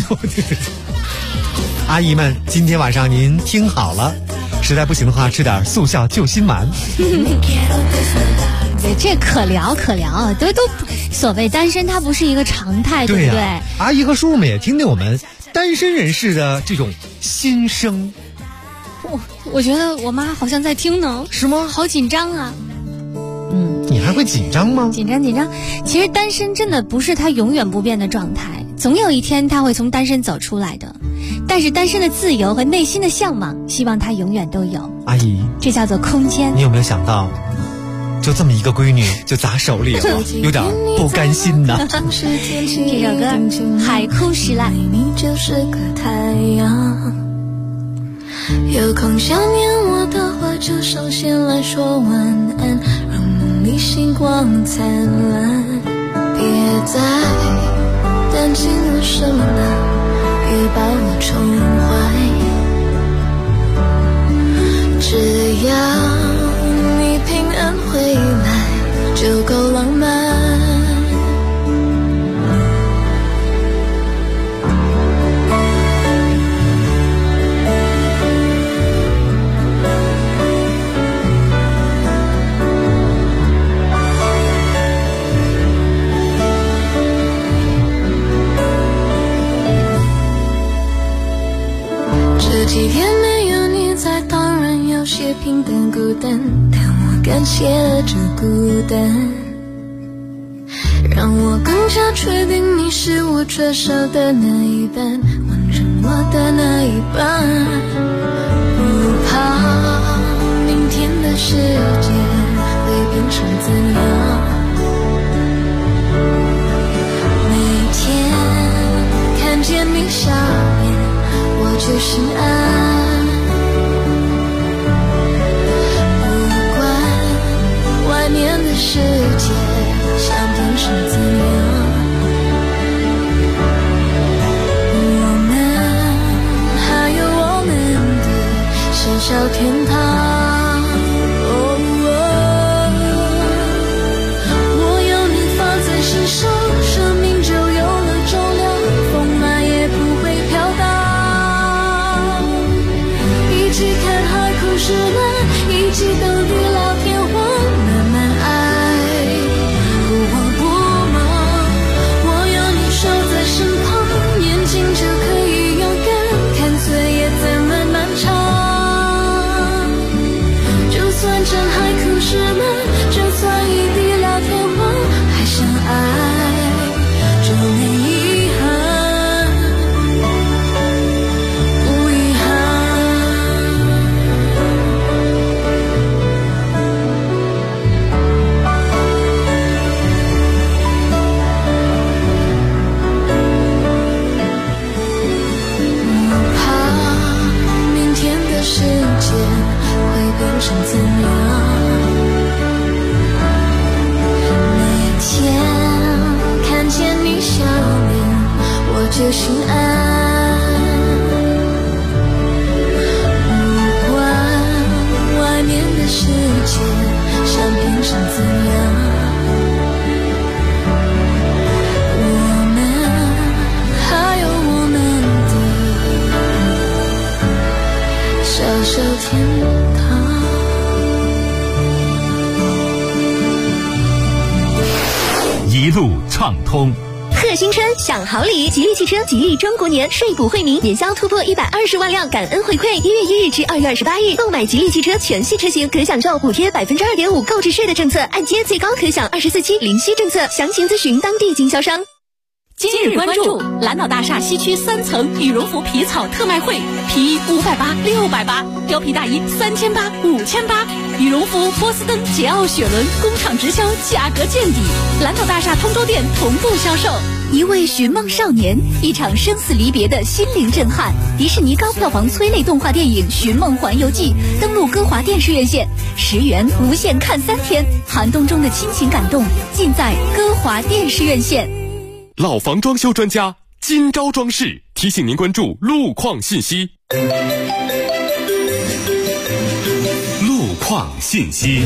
D: 阿姨们，今天晚上您听好了，实在不行的话吃点速效救心丸。
I: 对，这可聊，都所谓单身它不是一个常态，对不对？
D: 阿姨和叔叔们也听听我们单身人士的这种心声。
I: 我觉得我妈好像在听呢。
D: 是吗？
I: 好紧张啊。
D: 你还会紧张吗？
I: 紧张。其实单身真的不是他永远不变的状态，总有一天他会从单身走出来的。但是单身的自由和内心的向往，希望他永远都有。
D: 阿姨，
I: 这叫做空间。
D: 你有没有想到，就这么一个闺女就砸手里了，有点不甘心呢。
I: 这首歌《海枯石烂》。
K: 你就是个太阳，有空想念我的话，就首先来说晚安，让梦里星光灿烂。别再担心我什么了，别把我宠坏。 要你平安回来就够浪漫。这几天没有你在，当然有些平淡孤单，但我感谢这孤单，让我更加确定你是我缺少的那一半，完成我的那一半。不怕明天的世界会变成怎样，每天看见你笑脸我就心安，不管外面的世界想变成怎样，我们还有我们的小小天堂。我有你放在心上，生命就有了重量，风来也不会飘荡。一起看海枯石烂，一起等地老天荒，慢慢爱，我不忙。我有你守在身旁，眼睛就可以勇敢，看岁月怎么漫长。就算真海枯石烂，就算一地老天荒，还相爱就没遗憾，不遗憾。我怕明天的世界会变成怎样，每天看见你笑脸我就心安，不管外面的世界想变成怎样，我们还有我们的小小天堂。
B: 一路畅通。
C: 贺新春享好礼，吉利汽车吉利中国年税补惠民，年销突破120万辆，感恩回馈。1月1日至2月28日，购买吉利汽车全系车型可享受补贴2.5%购置税的政策，按揭最高可享24期零息政策，详情咨询当地经销商。
M: 今日关注蓝岛大厦西区3层羽绒服皮草特卖会，皮衣580、680，貂皮大衣3800、5800，羽绒服波司登、捷奥、雪伦工厂直销，价格见底。蓝岛大厦通州店同步销售。
J: 一位寻梦少年，一场生死离别的心灵震撼。迪士尼高票房催泪动画电影《寻梦环游记》登陆歌华电视院线，10元无限看3天，寒冬中的亲情感动尽在歌华电视院线。
F: 老房装修专家金招装饰提醒您关注路况信息。
B: 路况信息。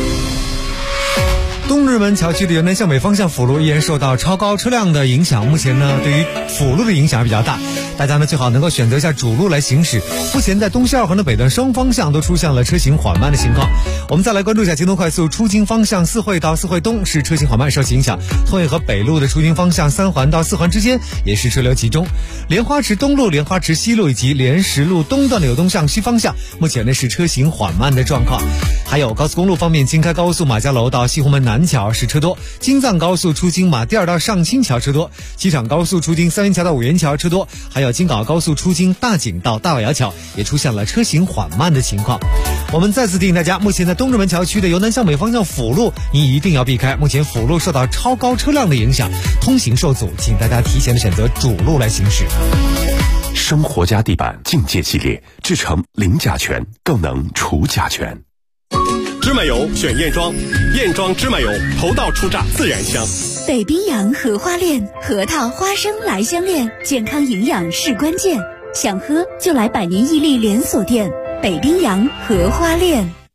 D: 东直门桥区的由南向北方向辅路依然受到超高车辆的影响，目前呢对于辅路的影响比较大，大家呢最好能够选择一下主路来行驶。目前在东西二环的北段双方向都出现了车行缓慢的情况。我们再来关注一下京东快速出京方向4惠到4惠东是车行缓慢受其影响，通惠河北路的出京方向3环到4环之间也是车流集中。莲花池东路、莲花池西路以及莲石路东段的由东向西方向目前呢是车行缓慢的状况。还有高速公路方面，京开高速马家楼到西红门南桥是车多，京藏高速出京马甸儿到上清桥车多，机场高速出京三元桥到五元桥车多，还有京港高速出京大井到大瓦窑桥也出现了车行缓慢的情况。我们再次提醒大家，目前在东直门桥区的由南向北方向辅路你一定要避开，目前辅路受到超高车辆的影响，通行受阻，请大家提前的选择主路来行驶。
G: 生活家地板境界系列制成零甲醛，更能除甲醛。
F: 芝麻油选燕庄，燕庄芝麻油头道初榨自然香。
J: 北冰洋荷花恋，核桃花生来相恋，健康营养是关键，想喝就来百年屹立连锁店北冰洋荷花恋。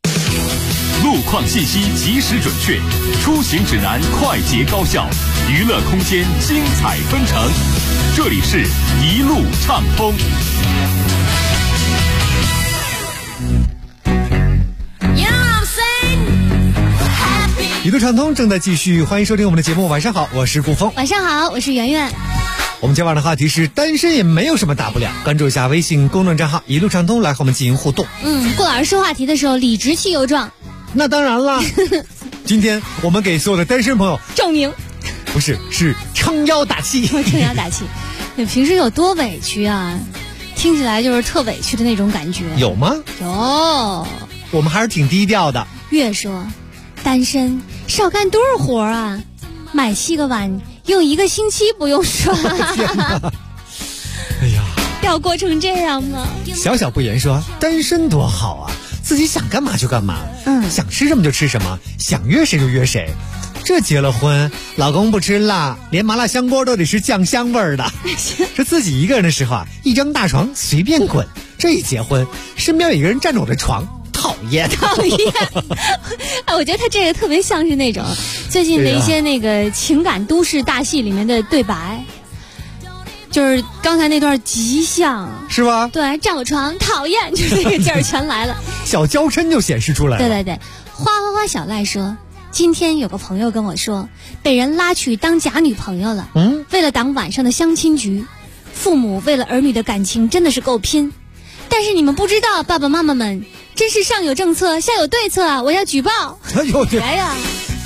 B: 路况信息及时准确，出行指南快捷高效，娱乐空间精彩纷呈。这里是一路畅通。
D: 一路畅通正在继续，欢迎收听我们的节目。晚上好，我是顾峰。
I: 晚上好，我是圆圆。
D: 我们今晚的话题是单身也没有什么大不了，关注一下微信公众账号一路畅通来和我们进行互动。
I: 顾老师说话题的时候理直气壮。
D: 那当然了。今天我们给所有的单身朋友
I: 证明，
D: 不是撑腰打气。
I: 撑腰打气。你平时有多委屈啊？听起来就是特委屈的那种感觉。
D: 有吗？
I: 有。
D: 我们还是挺低调的。
I: 越说单身少干多少活啊？买7个碗用1个星期不用刷。
D: 哎呀，
I: 要过成这样吗？
D: 小小不言说单身多好啊，自己想干嘛就干嘛，想吃什么就吃什么，想约谁就约谁。这结了婚，老公不吃辣，连麻辣香锅都得是酱香味儿的。这自己一个人的时候啊，一张大床随便滚。这一结婚，身边有一个人占着我的床，讨厌。
I: 哎，我觉得他这个特别像是那种最近的一些那个情感都市大戏里面的对白，就是刚才那段极像，
D: 是吧？
I: 对，占我床，讨厌，就是那个劲儿全来了。
D: 小娇嗔就显示出来了。
I: 对，花小赖说，今天有个朋友跟我说，被人拉去当假女朋友了。为了挡晚上的相亲局，父母为了儿女的感情真的是够拼。但是你们不知道，爸爸妈妈们真是上有政策下有对策啊！我要举报。
D: 哎呦天！
I: 来呀！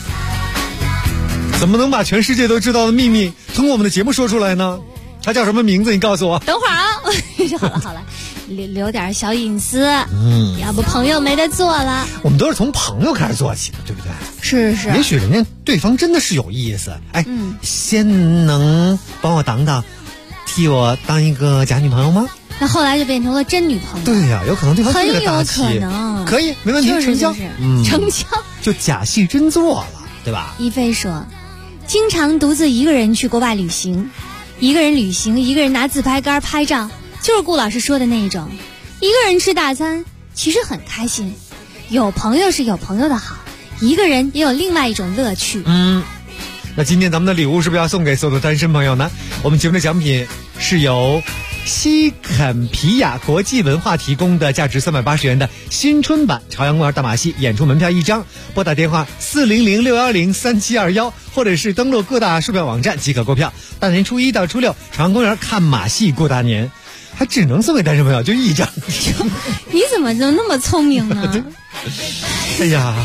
D: 怎么能把全世界都知道的秘密通过我们的节目说出来呢？他叫什么名字？你告诉我。
I: 等会儿啊！好了，留点小隐私。要不朋友没得做了。
D: 我们都是从朋友开始做起的，对不对？
I: 是。
D: 也许人家对方真的是有意思。先能帮我挡，替我当一个假女朋友吗？
I: 那后来就变成了真女朋友。
D: 对呀，有可能对方特别大气，
I: 很有可能。
D: 可以，没问题，成交。
I: 成交。
D: 就假戏真做了，对吧？
I: 一菲说，经常独自一个人去国外旅行，一个人旅行，一个人拿自拍杆拍照，就是顾老师说的那一种。一个人吃大餐，其实很开心。有朋友是有朋友的好，一个人也有另外一种乐趣。
D: 那今天咱们的礼物是不是要送给所有的单身朋友呢？我们节目的奖品是由西肯皮亚国际文化提供的价值380元的新春版朝阳公园大马戏演出门票1张，拨打电话400-610-3721，或者是登录各大售票网站即可购票。大年初1到初6，朝阳公园看马戏过大年，还只能送给单身朋友，就1张。
I: 你怎么就那么聪明呢？
D: 哎呀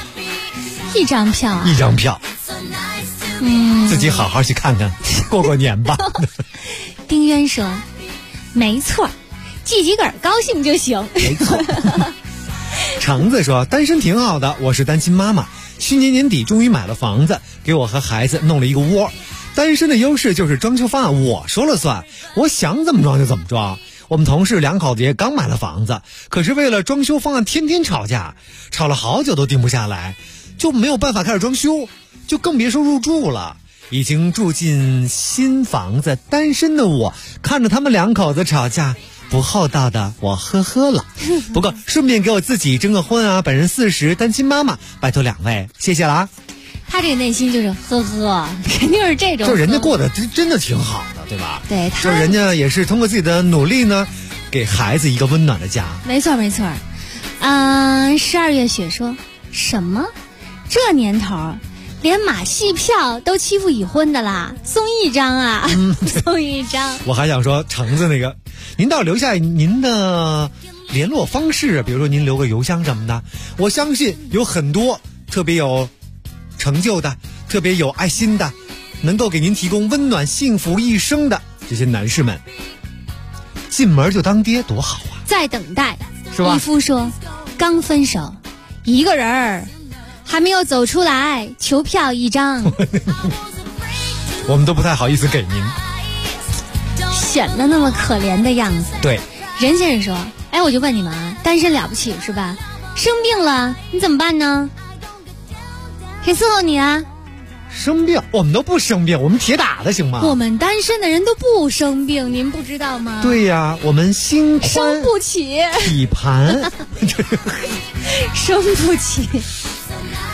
I: ，1张票啊
D: ！1张票。自己好好去看看，过年吧。
I: 丁渊说，没错，记几根高兴就行。
D: 没错。橙子说，单身挺好的，我是单亲妈妈，去年年底终于买了房子，给我和孩子弄了一个窝。单身的优势就是装修方案我说了算，我想怎么装就怎么装。我们同事2口子也刚买了房子，可是为了装修方案天天吵架，吵了好久都定不下来，就没有办法开始装修，就更别说入住了。已经住进新房子，单身的我看着他们2口子吵架，不厚道的我呵呵了。不过顺便给我自己征个婚啊，本人40，单亲妈妈，拜托2位，谢谢了啊。
I: 他这个内心就是呵呵，肯定是这种。
D: 就人家过得真的挺好的，对吧？
I: 对，
D: 就人家也是通过自己的努力呢，给孩子一个温暖的家。
I: 没错。12月雪说什么？这年头连马戏票都欺负已婚的啦，送1张啊！送1张。
D: 我还想说，橙子那个，您倒留下您的联络方式，比如说您留个邮箱什么的，我相信有很多特别有成就的、特别有爱心的，能够给您提供温暖幸福一生的这些男士们，进门就当爹多好啊！
I: 在等待，
D: 是吧？
I: 一夫说，刚分手，一个人儿。还没有走出来，求票1张。
D: 我们都不太好意思给您，
I: 显得那么可怜的样子。
D: 对，
I: 任先生说，我就问你们啊，单身了不起是吧？生病了你怎么办呢？谁伺候你啊？
D: 生病我们都不生病，我们铁打的行吗？
I: 我们单身的人都不生病，您不知道吗？
D: 对呀，我们心宽
I: 生不起
D: 体盘
I: 生不起。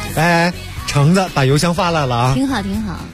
D: 哎，橙子把邮箱发来了啊，
I: 挺好挺好。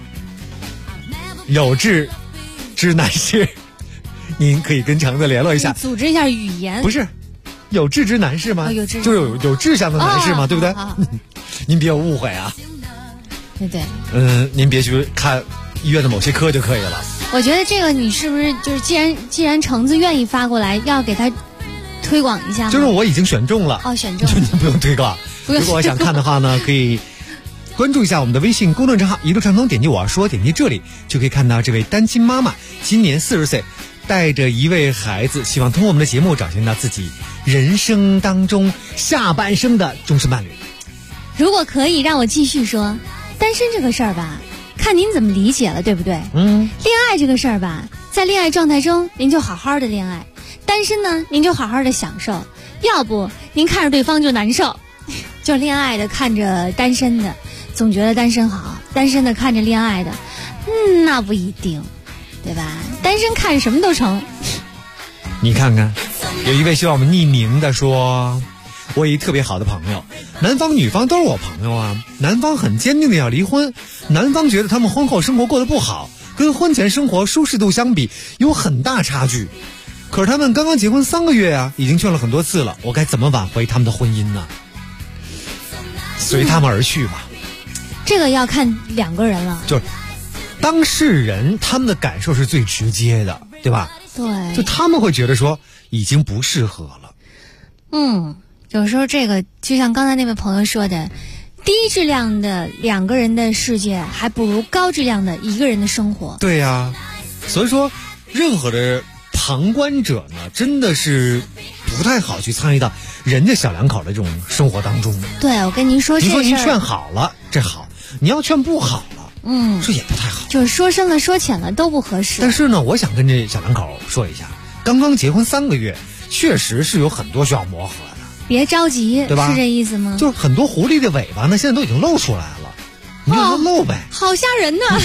D: 有志之男士，您可以跟橙子联络一下，
I: 组织一下语言。
D: 不是有志之男士吗？
I: 有志
D: 就是有志向的男士嘛，对不对？您别有误会啊。
I: 对对。
D: 您别去看医院的某些科就可以了。
I: 我觉得这个你是不是就是既然橙子愿意发过来，要给他推广一下吗？
D: 就是我已经选中了。
I: 哦，选中了，
D: 就你不用推广。如果想看的话呢，可以关注一下我们的微信公众账号一路畅通，点击我要说，点击这里就可以看到这位单亲妈妈今年40岁，带着一位孩子，希望通过我们的节目找寻到自己人生当中下半生的终身伴侣。
I: 如果可以让我继续说，单身这个事儿吧，看您怎么理解了，对不对？恋爱这个事儿吧，在恋爱状态中您就好好的恋爱，单身呢您就好好的享受，要不您看着对方就难受。就恋爱的看着单身的总觉得单身好，单身的看着恋爱的那不一定，对吧？单身看什么都成。
D: 你看看，有一位希望我们匿名的说，我一特别好的朋友，男方女方都是我朋友啊，男方很坚定的要离婚，男方觉得他们婚后生活过得不好，跟婚前生活舒适度相比有很大差距，可是他们刚刚结婚3个月啊，已经劝了很多次了，我该怎么挽回他们的婚姻呢？随他们而去吧。
I: 这个要看两个人了，
D: 就是当事人他们的感受是最直接的，对吧？
I: 对，
D: 就他们会觉得说已经不适合了。
I: 有时候这个就像刚才那位朋友说的，低质量的2个人的世界还不如高质量的1个人的生活。
D: 对呀，所以说任何的旁观者呢，真的是不太好去参与到人家小两口的这种生活当中。
I: 对，我跟您说这事儿，
D: 您说您劝好了，这好；你要劝不好了，这也不太好。
I: 就是说深了说浅了都不合适。
D: 但是呢，我想跟这小两口说一下，刚刚结婚3个月，确实是有很多需要磨合的。
I: 别着急，
D: 对吧？
I: 是这意思吗？
D: 就是很多狐狸的尾巴呢，现在都已经露出来了，你让它露呗。
I: 好吓人呢！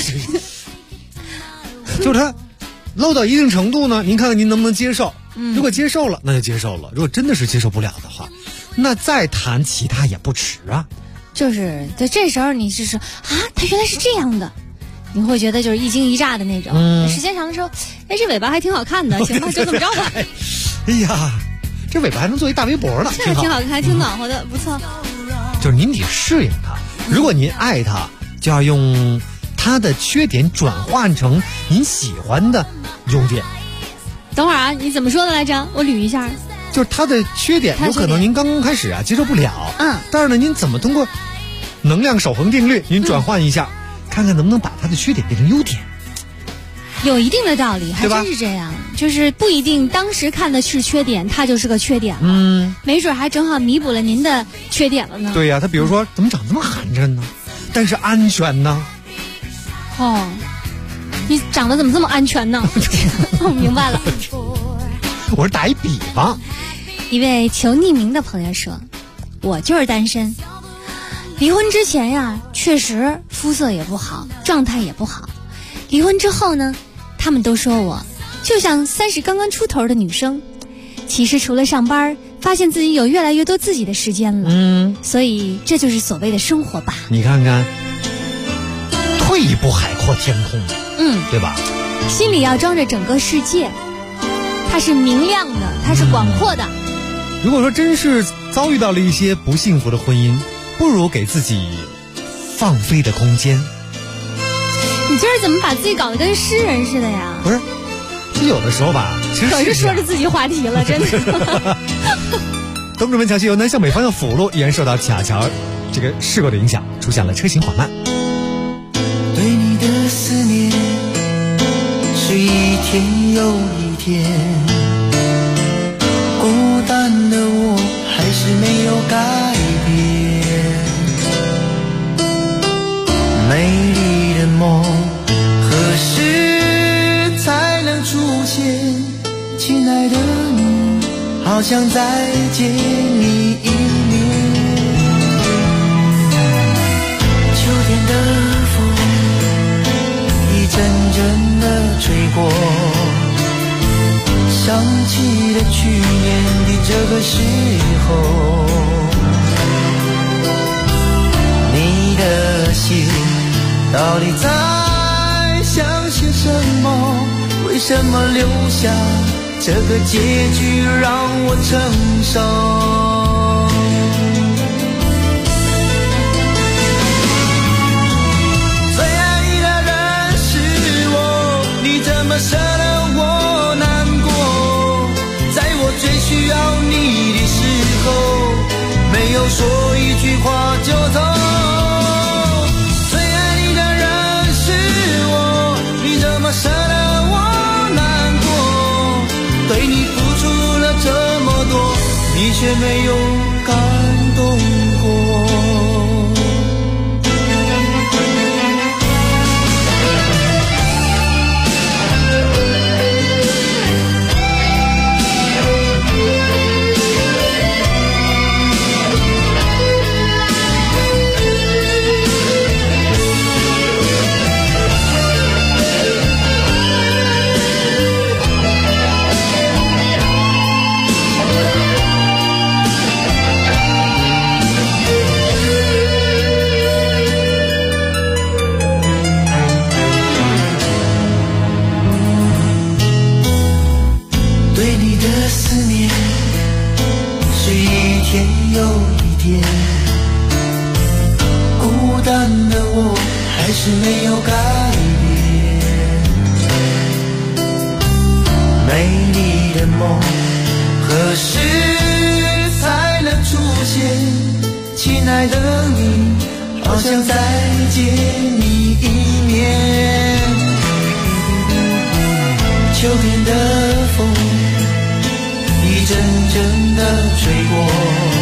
D: 就是它露到一定程度呢，您看看您能不能接受？如果接受了，那就接受了；如果真的是接受不了的话，那再谈其他也不迟啊。
I: 就是在这时候，你是说啊，他原来是这样的，你会觉得就是一惊一乍的那种。时间长的时候，哎，这尾巴还挺好看的，行吧，就这么着吧。
D: 哎呀，这尾巴还能做一大围脖呢，
I: 这挺好看，还挺暖和的，不错。
D: 就是您得适应它，如果您爱它，就要用它的缺点转换成您喜欢的优点。
I: 等会儿啊，你怎么说的来着？我捋一下。
D: 就是它的缺点，有可能您刚刚开始啊接受不了，但是呢，您怎么通过能量守恒定律，您转换一下，看看能不能把它的缺点变成优点。
I: 有一定的道理，还真是这样。就是不一定当时看的是缺点，它就是个缺点了。没准还正好弥补了您的缺点了呢。
D: 对呀，他比如说怎么长这么寒碜呢？但是安全呢？
I: 你长得怎么这么安全呢？我明白了。
D: 我是打一比方。
I: 一位求匿名的朋友说，我就是单身，离婚之前呀，确实肤色也不好，状态也不好。离婚之后呢，他们都说我就像30刚刚出头的女生。其实除了上班，发现自己有越来越多自己的时间了。所以这就是所谓的生活吧。
D: 你看看，退一步海阔天空，对吧？
I: 心里要装着整个世界，它是明亮的，它是广阔的。
D: 如果说真是遭遇到了一些不幸福的婚姻，不如给自己放飞的空间。
I: 你今儿怎么把自己搞得跟诗人似的呀？
D: 不是，就有的时候吧，其实
I: 可是说着自己话题了，真的。
D: 东直门桥西由南向北方向辅路依然受到卡桥这个事故的影响，出现了车行缓慢。
L: 对你的思念是一天又一天，孤单的我还是没有改变。美丽的梦何时才能出现？亲爱的你，好想再见你一面。秋天的风一阵阵的吹过，想起了去年的这个时候， 的心到底在想些什么？为什么留下这个结局让我承受？最爱你的人是我，你怎么舍得我难过？在我最需要你的时候，没有说一句话就走。最爱你的人是我，你怎么舍得我难过？对你付出了这么多，你却没有感动过。孤单的我还是没有改变，美丽的梦何时才能出现？亲爱的你，好想再见你一面。秋天的风一阵阵的吹过，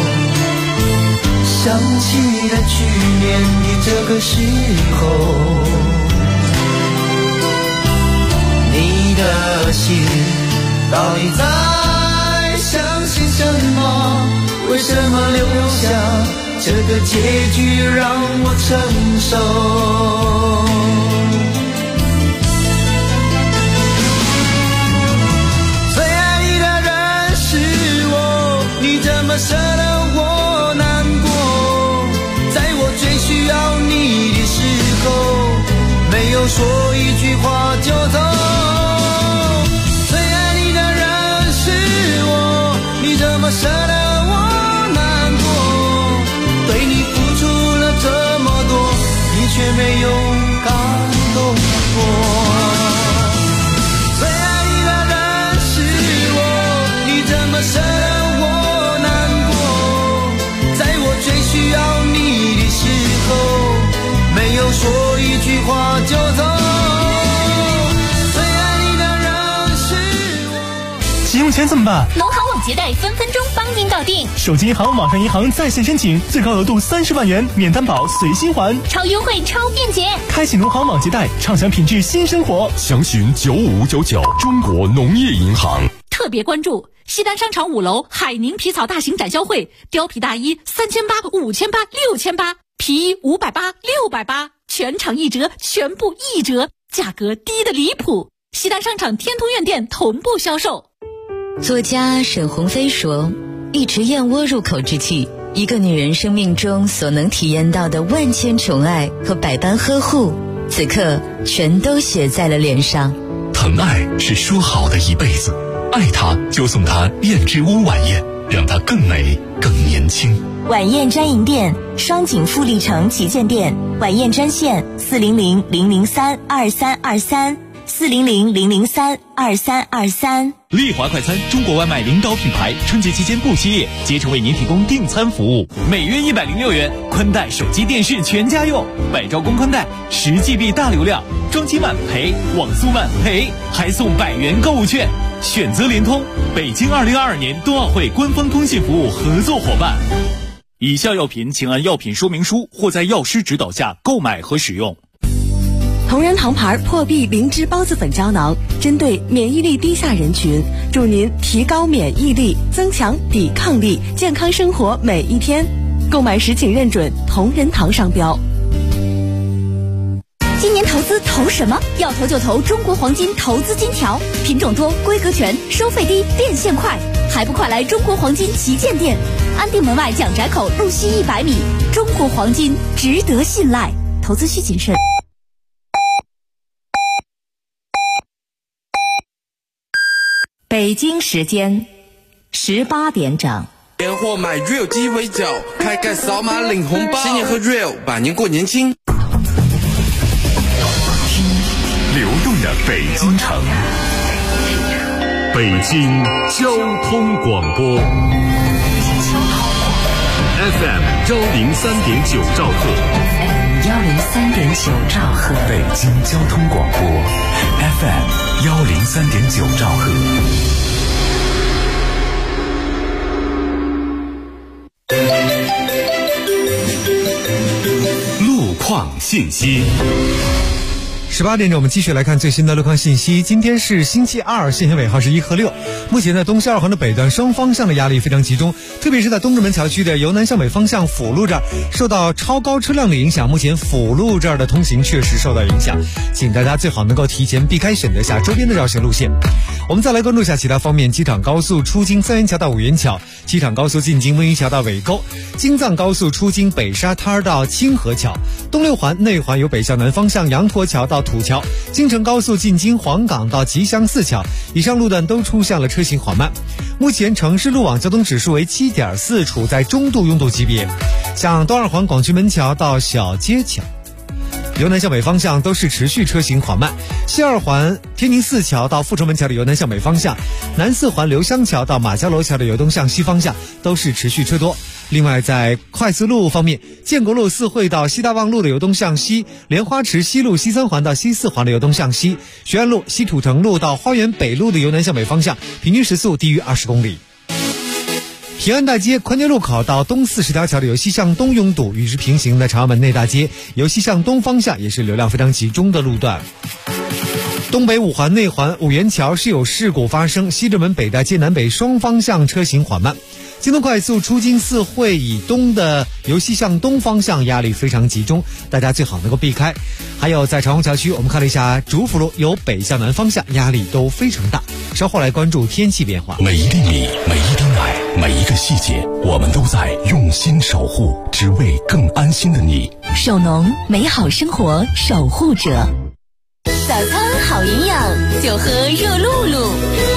L: 想起了去年的这个时候，你的心到底在想些什么？为什么留下这个结局让我承受？最爱你的人是我，你怎么舍得我难过？在我最需要你的时候，没有说一句话就走。最爱你的人是我，你怎么舍得我难过？对你付出了这么多，你却没有感动过。最爱你的人是我，你怎么舍得我难过？在我最需要你的时候，没有说一句话就走。最爱你的人是我。
O: 急用钱怎么办？
C: 农行网结贷分分钟帮您搞定。
O: 手机银行、网上银行在线申请，最高额度30万元，免担保随心还，
C: 超优惠超便捷。
O: 开启农行网结贷，畅享品质新生活。
F: 详询9599中国农业银行。
M: 特别关注西单商场5楼海宁皮草大型展销会，貂皮大衣3800、5800、6800，皮衣580、680，全场1折，全部1折，价格低得离谱。西单商场天通苑店同步销售。
P: 作家沈鸿飞说，一池燕窝入口之际，一个女人生命中所能体验到的万千宠爱和百般呵护，此刻全都写在了脸上。
G: 疼爱是说好的一辈子，爱她就送她燕之屋晚宴，让她更美更年轻。
Q: 晚宴专营店，双井富力城旗舰店，晚宴专线400-003-2323，400-003-2323。
R: 丽华快餐，中国外卖领导品牌，春节期间不歇业，竭诚为您提供订餐服务，每月106元，宽带、手机、电视全家用，百兆公宽带，10GB 大流量，装机慢赔，网速慢赔，还送100元购物券。选择联通，北京2022年冬奥会官方通信服务合作伙伴。以下药品请按药品说明书或在药师指导下购买和使用。
S: 同仁堂牌破壁灵芝孢子粉胶囊，针对免疫力低下人群，助您提高免疫力，增强抵抗力，健康生活每一天。购买时请认准同仁堂商标。
J: 今年投资投什么？要投就投中国黄金投资金条，品种多，规格全，收费低，变现快，还不快来中国黄金旗舰店？安定门外蒋宅口路西100米，中国黄金值得信赖。
Q: 投资需谨慎。北京时间18点整。
T: 年货买 Real 鸡尾酒，开盖扫码领红包，新年喝 Real， 百年过年轻。
B: 流动的北京城，北京交通广播 FM 103.9兆赫
Q: 103.9兆赫，
G: 北京交通广播 FM 103.9兆赫。
B: 路况信息。
D: 18点整，我们继续来看最新的路况信息。今天是星期二，限行尾号是1和6。目前在东西二环的北段双方向的压力非常集中，特别是在东直门桥区的由南向北方向辅路这儿，受到超高车辆的影响，目前辅路这儿的通行确实受到影响，请大家最好能够提前避开，选择下周边的绕行路线。我们再来关注一下其他方面。机场高速出京三元桥到五元桥，机场高速进京温榆桥到尾沟，京藏高速出京北沙滩到清河桥，东六环内环由北向南方向羊驼桥到土桥，京承高速进京黄岗到吉祥寺桥，以上路段都出现了车行缓慢。目前城市路网交通指数为 7.4， 处在中度拥堵级别。像东二环广渠门桥到小街桥，由南向北方向都是持续车行缓慢。西二环天宁寺桥到阜成门桥的由南向北方向，南四环刘香桥到马家楼桥的由东向西方向都是持续车多。另外在快速路方面，建国路四惠到西大望路的由东向西，莲花池西路西三环到西四环的由东向西，学院路西土城路到花园北路的由南向北方向平均时速低于20公里。平安大街宽街路口到东40条桥的由西向东拥堵，与之平行的朝阳门内大街由西向东方向也是流量非常集中的路段。东北五环内环五元桥是有事故发生，西直门北大街南北双方向车行缓慢。京东快速出京四惠以东的由西向东方向压力非常集中，大家最好能够避开。还有在长虹桥区，我们看了一下主辅路由北向南方向压力都非常大。稍后来关注天气变化。
G: 每一粒米，每一滴奶，每一个细节，我们都在用心守护，只为更安心的你。
Q: 手农，美好生活守护者。
C: 早餐好营养，就喝热露露。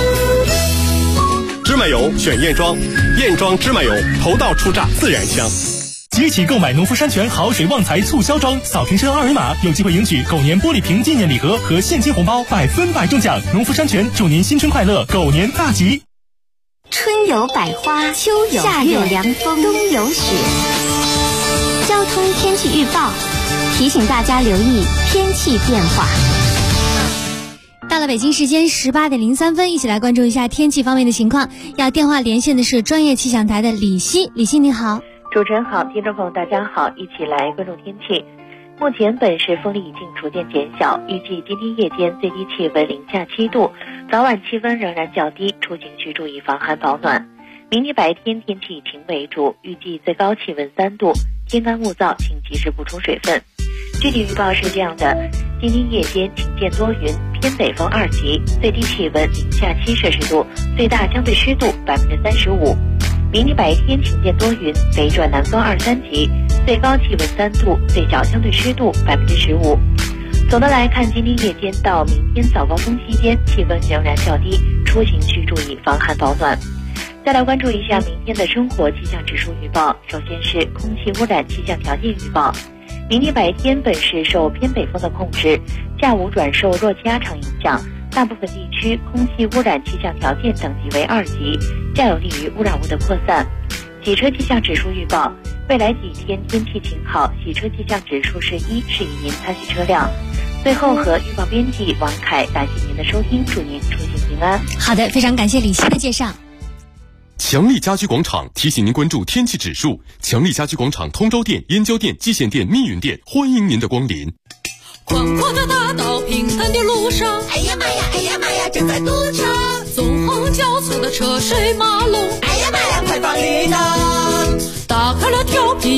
F: 芝麻油选燕庄，燕庄芝麻油头道出榨，自然香。
O: 即日起购买农夫山泉好水旺财促销装，扫瓶车二维码有机会赢取狗年玻璃瓶纪念礼盒和现金红包，100%中奖。农夫山泉祝您新春快乐，狗年大吉。
H: 春有百花，秋有夏有凉风，冬有雪。交通天气预报提醒大家留意天气变化。
I: 到了北京时间18点03分，一起来关注一下天气方面的情况。要电话连线的是专业气象台的李希。李希你好。
U: 主持人好，听众朋友大家好，一起来关注天气。目前本市风力已经逐渐减小，预计今天夜间最低气温零下7度，早晚气温仍然较低，出行需注意防寒保暖。明天白天天气以晴为主，预计最高气温3度，天干物燥，请及时补充水分。具体预报是这样的：今天夜间晴见多云，偏北风2级，最低气温零下7摄氏度，最大相对湿度35%。明天白天晴见多云，北转南风2、3级，最高气温3度，最小相对湿度15%。总的来看，今天夜间到明天早高峰期间，气温仍然较低，出行需注意防寒保暖。再来关注一下明天的生活气象指数预报。首先是空气污染气象条件预报。明天白天本市受偏北风的控制，下午转受弱气压场影响，大部分地区空气污染气象条件等级为2级，较有利于污染物的扩散。洗车气象指数预报，未来几天天气晴好，洗车气象指数是1，适宜您参与车辆。最后和预报编辑王凯感谢您的收听，祝您出行平安。
I: 好的，非常感谢李希的介绍。
F: 强力家居广场提醒您关注天气指数。强力家居广场通州店、燕郊店、蓟县店、密云店欢迎您的光临。
K: 宽阔的大道，平坦的路上，哎呀妈呀，哎呀妈呀，正在堵车。纵横交错的车水马龙，哎呀妈呀，快放绿灯。打开了调频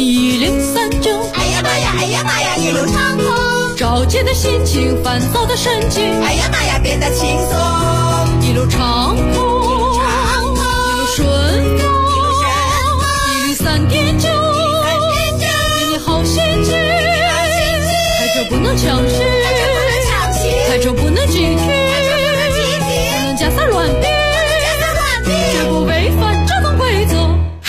K: 103.9，哎呀妈呀，哎呀妈呀，一路畅通。着急的心情，烦躁的神经，哎呀妈呀，变得轻松。一路畅通。顺风103.9，给你好心情，
M: 不能抢戏，开车不能集体，不能加塞乱比，绝不违反交通规则。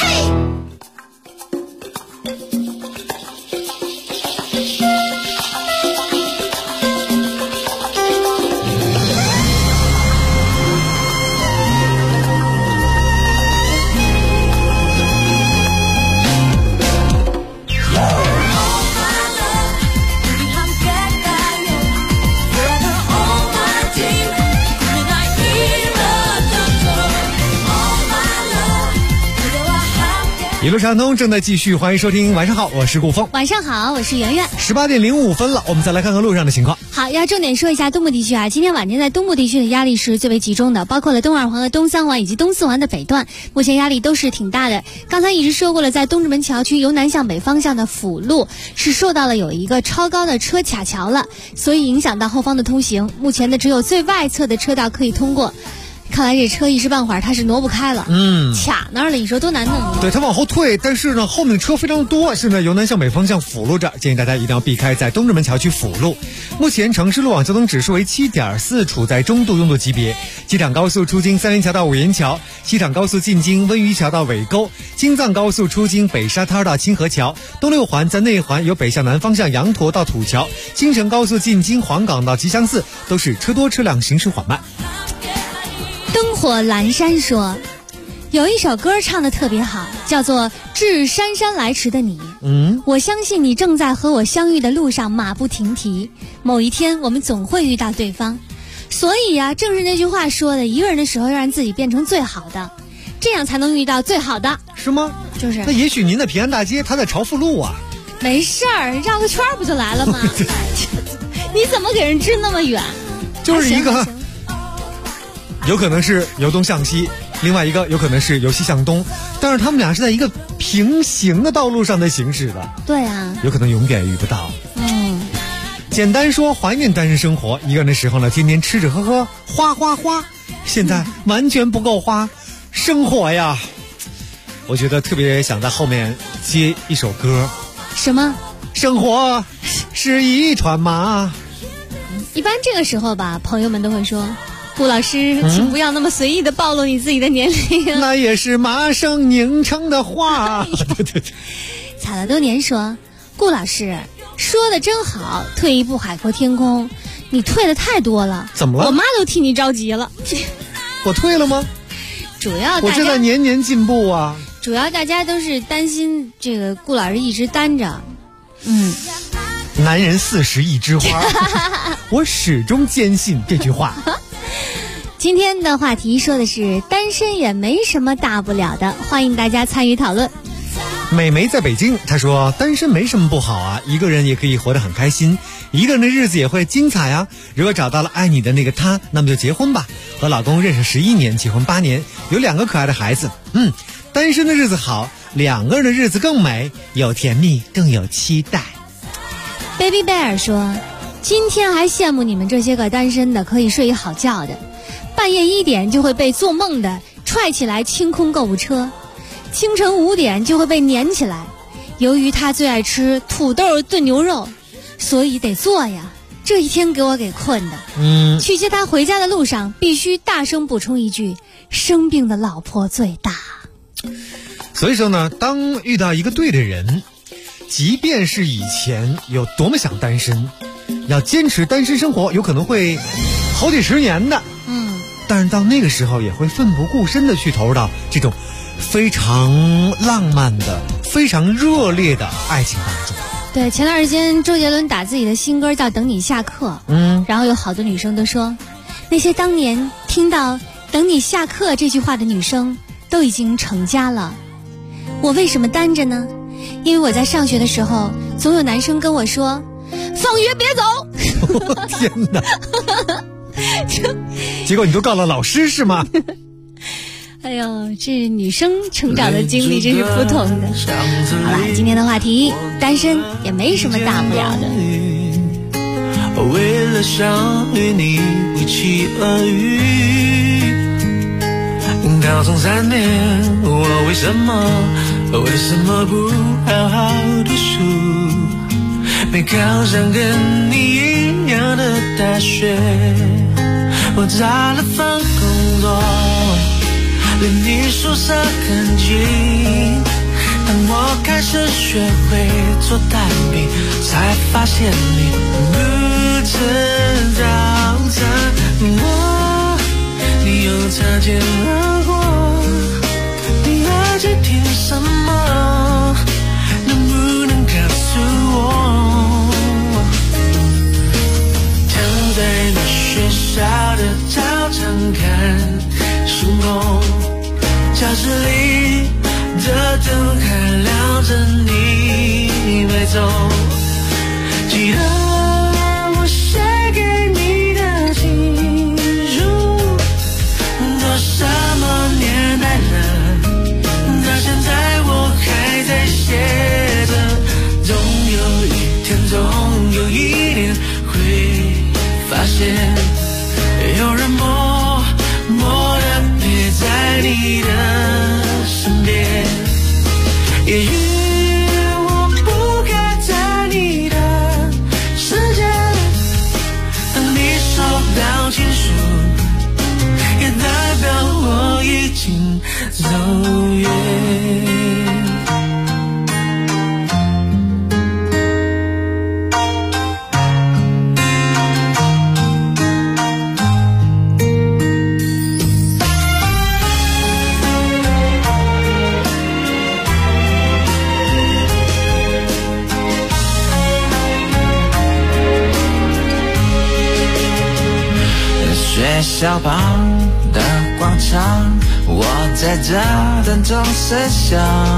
D: 一路畅通正在继续，欢迎收听。晚上好，我是顾峰。
I: 晚上好，我是圆圆。
D: 18:05了，我们再来看看路上的情况。
I: 好，要重点说一下东部地区啊，今天晚间在东部地区的压力是最为集中的，包括了东二环和东三环以及东四环的北段，目前压力都是挺大的。刚才已经说过了，在东直门桥区由南向北方向的辅路是受到了有一个超高的车卡桥了，所以影响到后方的通行，目前的只有最外侧的车道可以通过。看来这车一时半会儿它是挪不开了，卡那儿了，你说多难弄啊？
D: 对，它往后退，但是呢，后面车非常多，现在由南向北方向辅路着，建议大家一定要避开在东直门桥区辅路。目前城市路网交通指数为7.4，处在中度拥堵级别。机场高速出京三元桥到五营桥，机场高速进京温榆桥到尾沟，京藏高速出京北沙滩到清河桥，东六环在内环由北向南方向羊驼到土桥，京承高速进京黄岗到吉祥寺都是车多车辆行驶缓慢。
I: 灯火阑珊说，有一首歌唱得特别好，叫做《致姗姗来迟的你》。我相信你正在和我相遇的路上马不停蹄，某一天我们总会遇到对方。所以啊，正是那句话说的，一个人的时候要让自己变成最好的，这样才能遇到最好的。
D: 是吗？
I: 就是。
D: 那也许您的平安大街，他在朝富路啊。
I: 没事儿，绕个圈不就来了吗？你怎么给人支那么远？
D: 就是一个。有可能是由东向西，另外一个有可能是由西向东，但是他们俩是在一个平行的道路上在行驶的。
I: 对啊，
D: 有可能永远遇不到。简单说，怀念单身生活，一个人的时候呢，天天吃着喝喝，花花花，现在完全不够花，生活呀。我觉得特别想在后面接一首歌。
I: 什么？
D: 生活是一团麻。
I: 一般这个时候吧，朋友们都会说，顾老师，请不要那么随意的暴露你自己的年龄。
D: 那也是麻绳拧成的花。对。
I: 草了多年说，顾老师说的真好，退一步海阔天空。你退的太多了。
D: 怎么了？
I: 我妈都替你着急了。
D: 我退了吗？
I: 主要
D: 我正在年年进步啊。
I: 主要大家都是担心这个顾老师一直单着。
D: 男人40一枝花。我始终坚信这句话。
I: 今天的话题说的是单身也没什么大不了的，欢迎大家参与讨论。
D: 美眉在北京，她说单身没什么不好啊，一个人也可以活得很开心，一个人的日子也会精彩啊。如果找到了爱你的那个他，那么就结婚吧。和老公认识11年，结婚8年，有2个可爱的孩子。单身的日子好，两个人的日子更美，有甜蜜更有期待。
I: Baby Bear 说，今天还羡慕你们这些个单身的可以睡一好觉的，半夜1点就会被做梦的踹起来清空购物车，清晨5点就会被粘起来。由于他最爱吃土豆炖牛肉，所以得做呀。这一天给我给困的。去接他回家的路上必须大声补充一句，生病的老婆最大。
D: 所以说呢，当遇到一个对的人，即便是以前有多么想单身，要坚持单身生活，有可能会好几10年的。但是到那个时候也会奋不顾身的去投入到这种非常浪漫的、非常热烈的爱情当中。
I: 对，前段时间周杰伦打自己的新歌叫《等你下课》，然后有好多女生都说，那些当年听到等你下课这句话的女生都已经成家了。我为什么单着呢？因为我在上学的时候总有男生跟我说，放学别走。
D: 天哪。结果你都告了老师是吗？
I: 哎呦，这女生成长的经历真是不同的。好了，今天的话题，单身也没什么大不了的。
L: 为了想与你一起而语，高中3年，我为什么不好好读书？ 没考上跟你一样的大学，我找了份工作，连你宿舍很近。当我开始学会做蛋饼，才发现你不吃早餐。你又擦肩而过，你爱在听什么？能不能告诉我？躺在你学校的操场看星空，教室里的灯还亮着，你没走。记得我写给你的情书，都什么年代了，到现在我还在写着。总有一天，总有一年会发现，有人默默地陪在你的身边。也许我不该在你的世界，当你收到情书，也代表我已经走远。学校旁的广场，我在这等钟声响，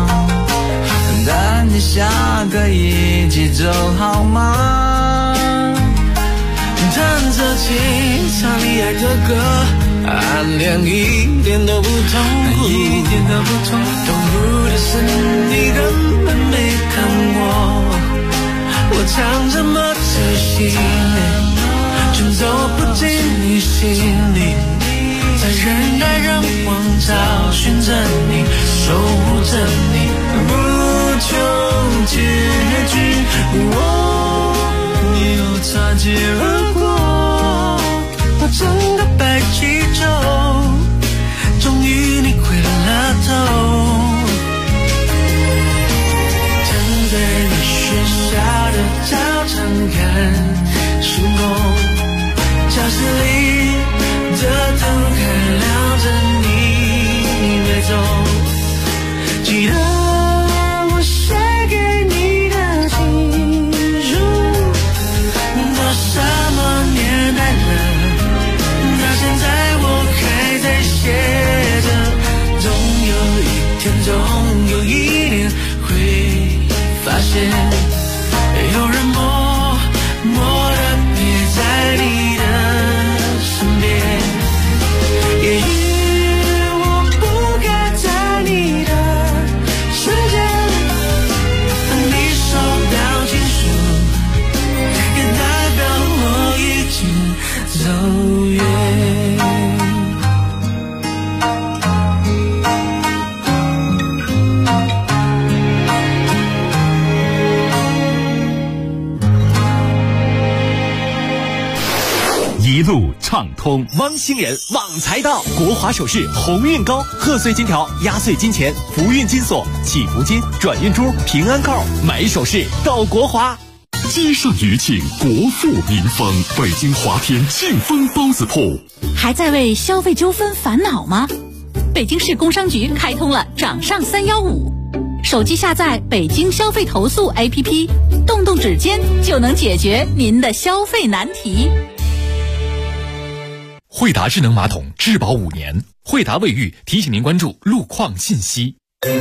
L: 等你下课一起走好吗？弹着琴唱你爱的歌，暗恋一点都不痛苦，一点都不痛苦。痛苦的是你根本没看我唱这么仔细，却走不进你心里，在人来人往找寻着你，守护着你，无穷结局。你又擦肩而过，我整个白气球，终于你回了头。站在你学校的操场看星空，教室里的灯还亮着，你没走。记得我写给你的情书，都什么年代了，到现在我还在写着。总有一天，总有一年会发现，有人默默地陪在你的身边。也许我不该在你的世界，当你收到情书，也代表我已经走远。
B: 一路畅通，
R: 汪星人旺财到，国华首饰鸿运高，贺岁金条、压岁金钱、福运金锁、祈福金、转运珠、平安扣，买首饰到国华。
F: 接上余庆，国富民丰，北京华天庆丰包子铺。
M: 还在为消费纠纷烦恼吗？北京市工商局开通了掌上315，手机下载北京消费投诉 APP， 动动指尖就能解决您的消费难题。
R: 惠达智能马桶质保5年，惠达卫浴提醒您关注路况信息。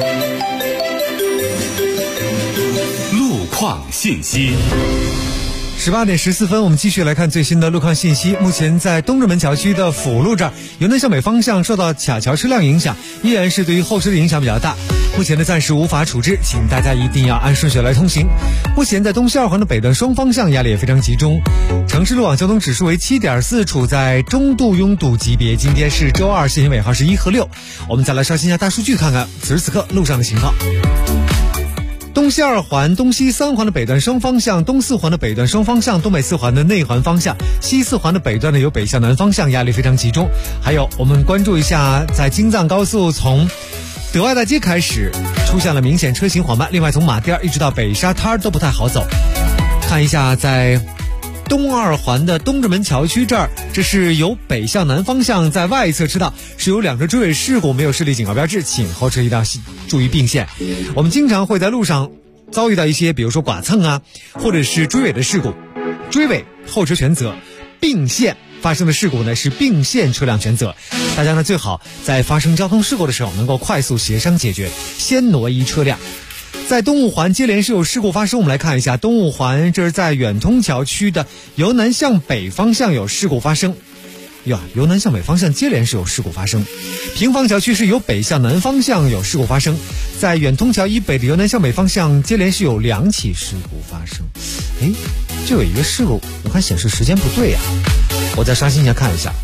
F: 路况信息。
D: 18点14分，我们继续来看最新的路况信息。目前在东直门桥区的辅路这儿，由南向北方向受到卡桥车辆影响，依然是对于后车的影响比较大。目前呢暂时无法处置，请大家一定要按顺序来通行。目前在东西二环的北段双方向压力也非常集中，城市路网交通指数为7.4，处在中度拥堵级别。今天是周二，限行尾号是1和6。我们再来刷新一下大数据，看看此时此刻路上的情况。 东西二环、东西三环的北段双方向，东四环的北段双方向，东北四环的内环方向，西四环的北段呢有北向南方向，压力非常集中。还有我们关注一下，在京藏高速从德外大街开始出现了明显车行缓慢，另外从马甸一直到北沙滩都不太好走。看一下在东二环的东直门桥区这儿，这是由北向南方向，在外侧车道是有2车追尾事故，没有视力警告标志，请后车一定要注意并线。我们经常会在路上遭遇到一些比如说剐蹭啊，或者是追尾的事故，追尾后车全责，并线发生的事故呢是并线车辆全责。大家呢最好在发生交通事故的时候能够快速协商解决，先挪移车辆。在东五环接连是有事故发生，我们来看一下东五环，这是在远通桥区的由南向北方向有事故发生。由南向北方向接连是有事故发生。平房桥区是由北向南方向有事故发生，在远通桥以北的由南向北方向接连是有2起事故发生。这有一个事故，我看显示时间不对呀，我再刷新一下看一下。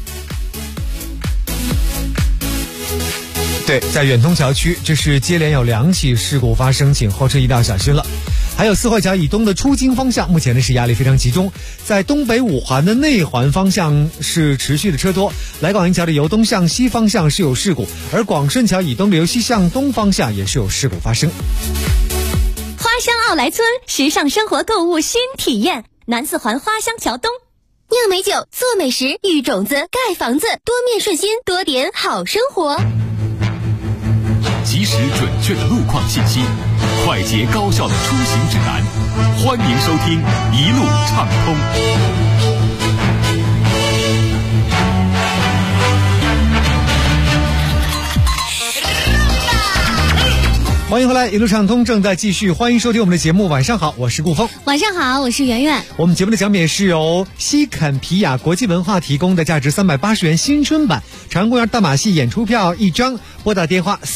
D: 对，在远通桥区，这是接连有2起事故发生，请后车一定要小心了。还有四惠桥以东的出京方向，目前呢是压力非常集中。在东北五环的内环方向是持续的车多，来广营桥的由东向西方向是有事故，而广顺桥以东的由西向东方向也是有事故发生。
C: 花乡奥莱村时尚生活购物新体验，南四环花乡桥东。酿美酒，做美食，育种子，盖房子，多面顺心，多点好生活。
B: 及时准确的路况信息，快捷高效的出行指南，欢迎收听一路畅通。
D: 欢迎回来，一路畅通正在继续，欢迎收听我们的节目。晚上好，我是顾峰。
I: 晚上好，我是圆圆。
D: 我们节目的奖品是由西肯皮雅国际文化提供的价值380元新春版长安公园大马戏演出票1张，拨打电话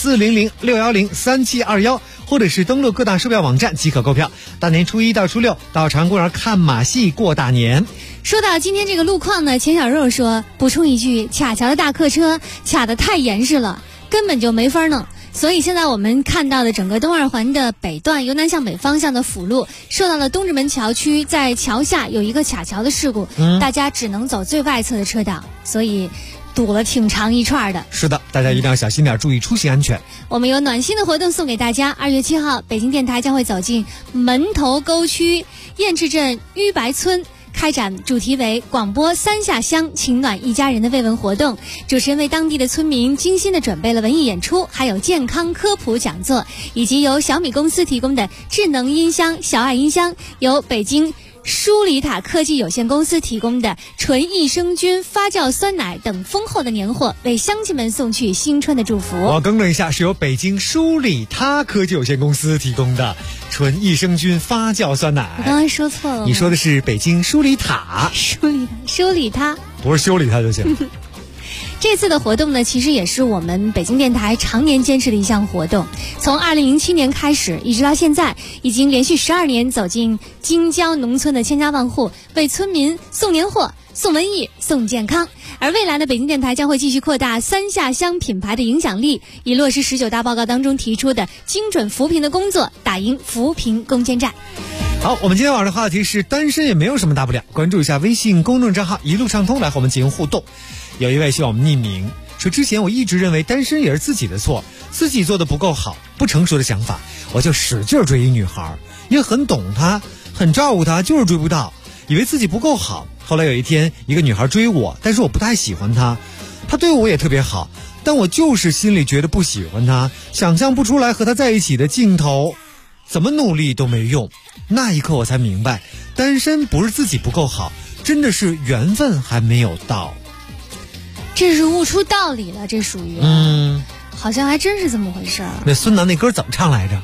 D: 400-610-3721，或者是登录各大售票网站即可购票。大年初1到初6到长安公园看马戏过大年。
I: 说到今天这个路况呢，钱小肉说补充一句，卡桥的大客车卡得太严实了，根本就没法弄。所以现在我们看到的整个东二环的北段由南向北方向的辅路受到了东直门桥区在桥下有一个卡桥的事故，大家只能走最外侧的车道，所以堵了挺长一串的。
D: 是的，大家一定要小心点，注意出行安全。
I: 我们有暖心的活动送给大家，2月7号北京电台将会走进门头沟区雁翅镇淤白村，开展主题为广播3下乡情暖一家人的慰问活动，主持人为当地的村民精心的准备了文艺演出，还有健康科普讲座，以及由小米公司提供的智能音箱小爱音箱，由北京舒里塔科技有限公司提供的纯益生菌发酵酸奶等丰厚的年货，为乡亲们送去新春的祝福。
D: 我更正一下，是由北京舒里塔科技有限公司提供的纯益生菌发酵酸奶。
I: 我刚才说错了，
D: 你说的是北京舒里塔。
I: 舒里塔
D: 不是修理它就行。
I: 这次的活动呢，其实也是我们北京电台常年坚持的一项活动。从2007年开始，一直到现在，已经连续12年走进京郊农村的千家万户，为村民送年货、送文艺、送健康。而未来的北京电台将会继续扩大3下乡品牌的影响力，以落实19大报告当中提出的精准扶贫的工作，打赢扶贫攻坚战。
D: 好，我们今天晚上的话题是单身也没有什么大不了，关注一下微信公众账号一路畅通来和我们进行互动。有一位希望我们匿名，说之前我一直认为单身也是自己的错，自己做的不够好，不成熟的想法，我就使劲追一女孩，也很懂她，很照顾她，就是追不到，以为自己不够好。后来有一天一个女孩追我，但是我不太喜欢她，她对我也特别好，但我就是心里觉得不喜欢她，想象不出来和她在一起的镜头，怎么努力都没用。那一刻我才明白，单身不是自己不够好，真的是缘分还没有到。
I: 这是悟出道理了，这属于好像还真是这么回事儿。
D: 那孙楠那歌怎么唱来着？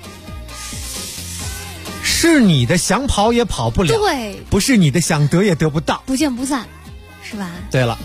D: 是你的想跑也跑不了，
I: 对，
D: 不是你的想得也得不到，
I: 不见不散，是吧？
D: 对了，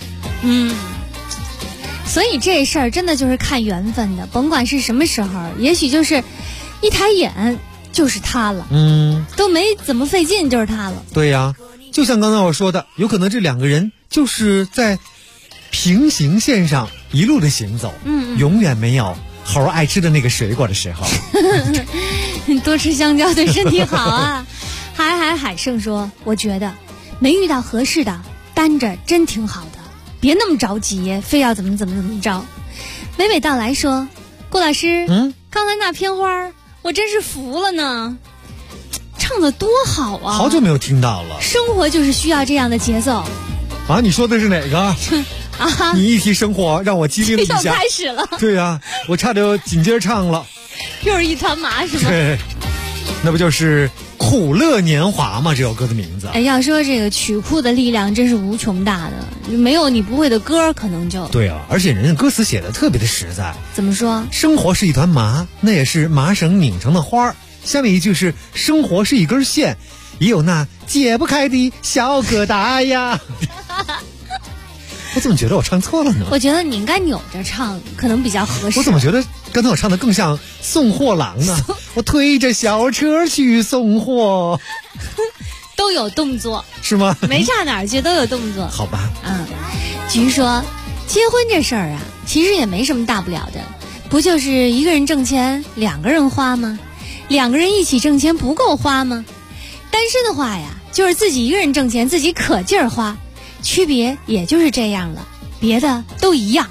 I: 所以这事儿真的就是看缘分的，甭管是什么时候，也许就是一抬眼就是他了，都没怎么费劲就是他了。
D: 对呀，就像刚才我说的，有可能这2个人就是在平行线上一路的行走，永远没有猴爱吃的那个水果的时候。
I: 多吃香蕉对身体好啊。海胜说，我觉得没遇到合适的，单着真挺好的，别那么着急，非要怎么着。娓娓道来说，郭老师，刚才那片花我真是服了呢，唱得多好啊！
D: 好久没有听到了。
I: 生活就是需要这样的节奏。
D: 啊，你说的是哪个？
I: 啊！
D: 你一提生活，让我机灵一下。
I: 又开始了。
D: 对啊，我差点紧接着唱了。
I: 又是一团麻是吗？
D: 对，那不就是苦乐年华吗？这首歌的名字。
I: 哎，要说这个曲库的力量真是无穷大的，没有你不会的歌可能就。
D: 对啊，而且人家歌词写的特别的实在。
I: 怎么说？
D: 生活是一团麻，那也是麻绳拧成的花儿。下面一句是生活是一根线，也有那解不开的小疙瘩呀。我怎么觉得我唱错了呢？
I: 我觉得你应该扭着唱，可能比较合适。
D: 我怎么觉得刚才我唱的更像送货郎呢？我推着小车去送货，
I: 都有动作
D: 是吗？
I: 没差哪儿去，都有动作。
D: 好吧。
I: 菊说，结婚这事儿啊，其实也没什么大不了的，不就是一个人挣钱，两个人花吗？两个人一起挣钱不够花吗？单身的话呀，就是自己一个人挣钱，自己可劲儿花。区别也就是这样了，别的都一样。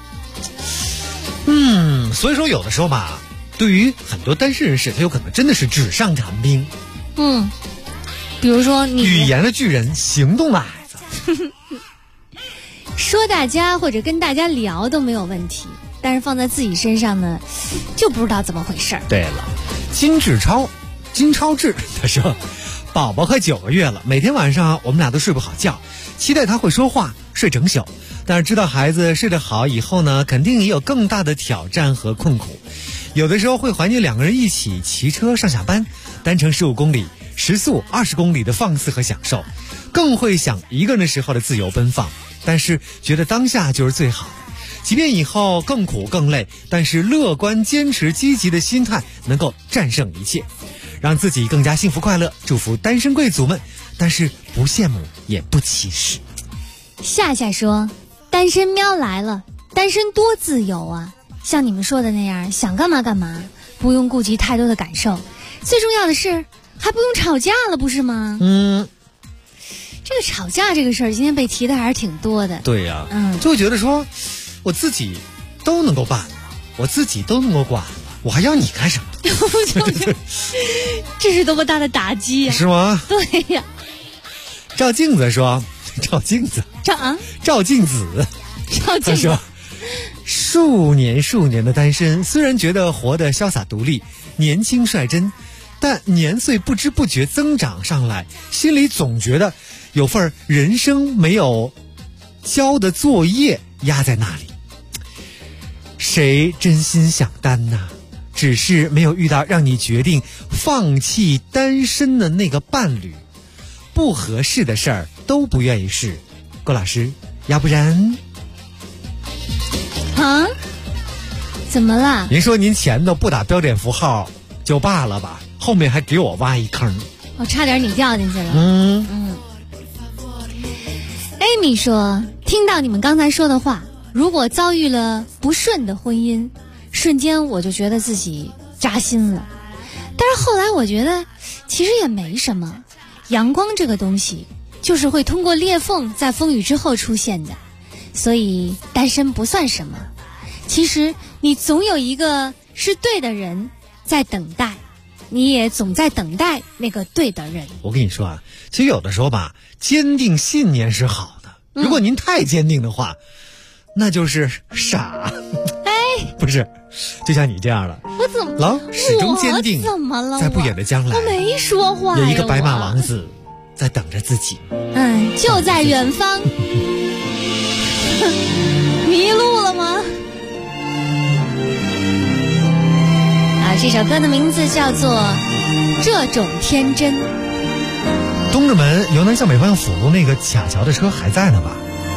D: 所以说有的时候吧，对于很多单身人士，他有可能真的是纸上谈兵。
I: 比如说你
D: 语言的巨人，行动的矮子。
I: 说大家或者跟大家聊都没有问题，但是放在自己身上呢，就不知道怎么回事。
D: 对了，金超志他说，宝宝快9个月了，每天晚上我们俩都睡不好觉，期待他会说话，睡整宿。但是知道孩子睡得好以后呢，肯定也有更大的挑战和困苦。有的时候会怀念两个人一起骑车上下班，单程15公里，时速20公里的放肆和享受，更会想一个人的时候的自由奔放。但是觉得当下就是最好的，即便以后更苦更累，但是乐观坚持积极的心态能够战胜一切，让自己更加幸福快乐。祝福单身贵族们，但是不羡慕也不歧视。
I: 夏夏说，单身喵来了，单身多自由啊，像你们说的那样，想干嘛干嘛，不用顾及太多的感受，最重要的是还不用吵架了，不是吗？这个吵架这个事儿，今天被提的还是挺多的。
D: 对呀，就会觉得说，我自己都能够办了，我自己都能够管了，我还要你干什么？
I: 这是多么大的打击呀！
D: 是吗？
I: 对呀。
D: 照镜子说，照镜子他说，数年的单身，虽然觉得活得潇洒独立，年轻率真，但年岁不知不觉增长上来，心里总觉得有份人生没有交的作业压在那里。谁真心想单呢？只是没有遇到让你决定放弃单身的那个伴侣，不合适的事儿都不愿意试。郭老师，要不然
I: 怎么了？
D: 您说您前头不打标点符号就罢了吧，后面还给我挖一坑，
I: 差点你掉进去了。Amy 说，听到你们刚才说的话，如果遭遇了不顺的婚姻，瞬间我就觉得自己扎心了。但是后来我觉得其实也没什么，阳光这个东西就是会通过裂缝在风雨之后出现的，所以单身不算什么。其实你总有一个是对的人在等待，你也总在等待那个对的人。
D: 我跟你说啊，其实有的时候吧，坚定信念是好的，如果您太坚定的话，那就是傻。不是，就像你这样的，
I: 我怎么
D: 始终坚定？
I: 怎么了？
D: 在不远的将来，
I: 我没说话呀，
D: 有一个白马王子在等着自己。
I: 就在远方。迷路了吗？这首歌的名字叫做《这种天真》。
D: 东直门由南向北方向辅路那个卡桥的车还在呢吧？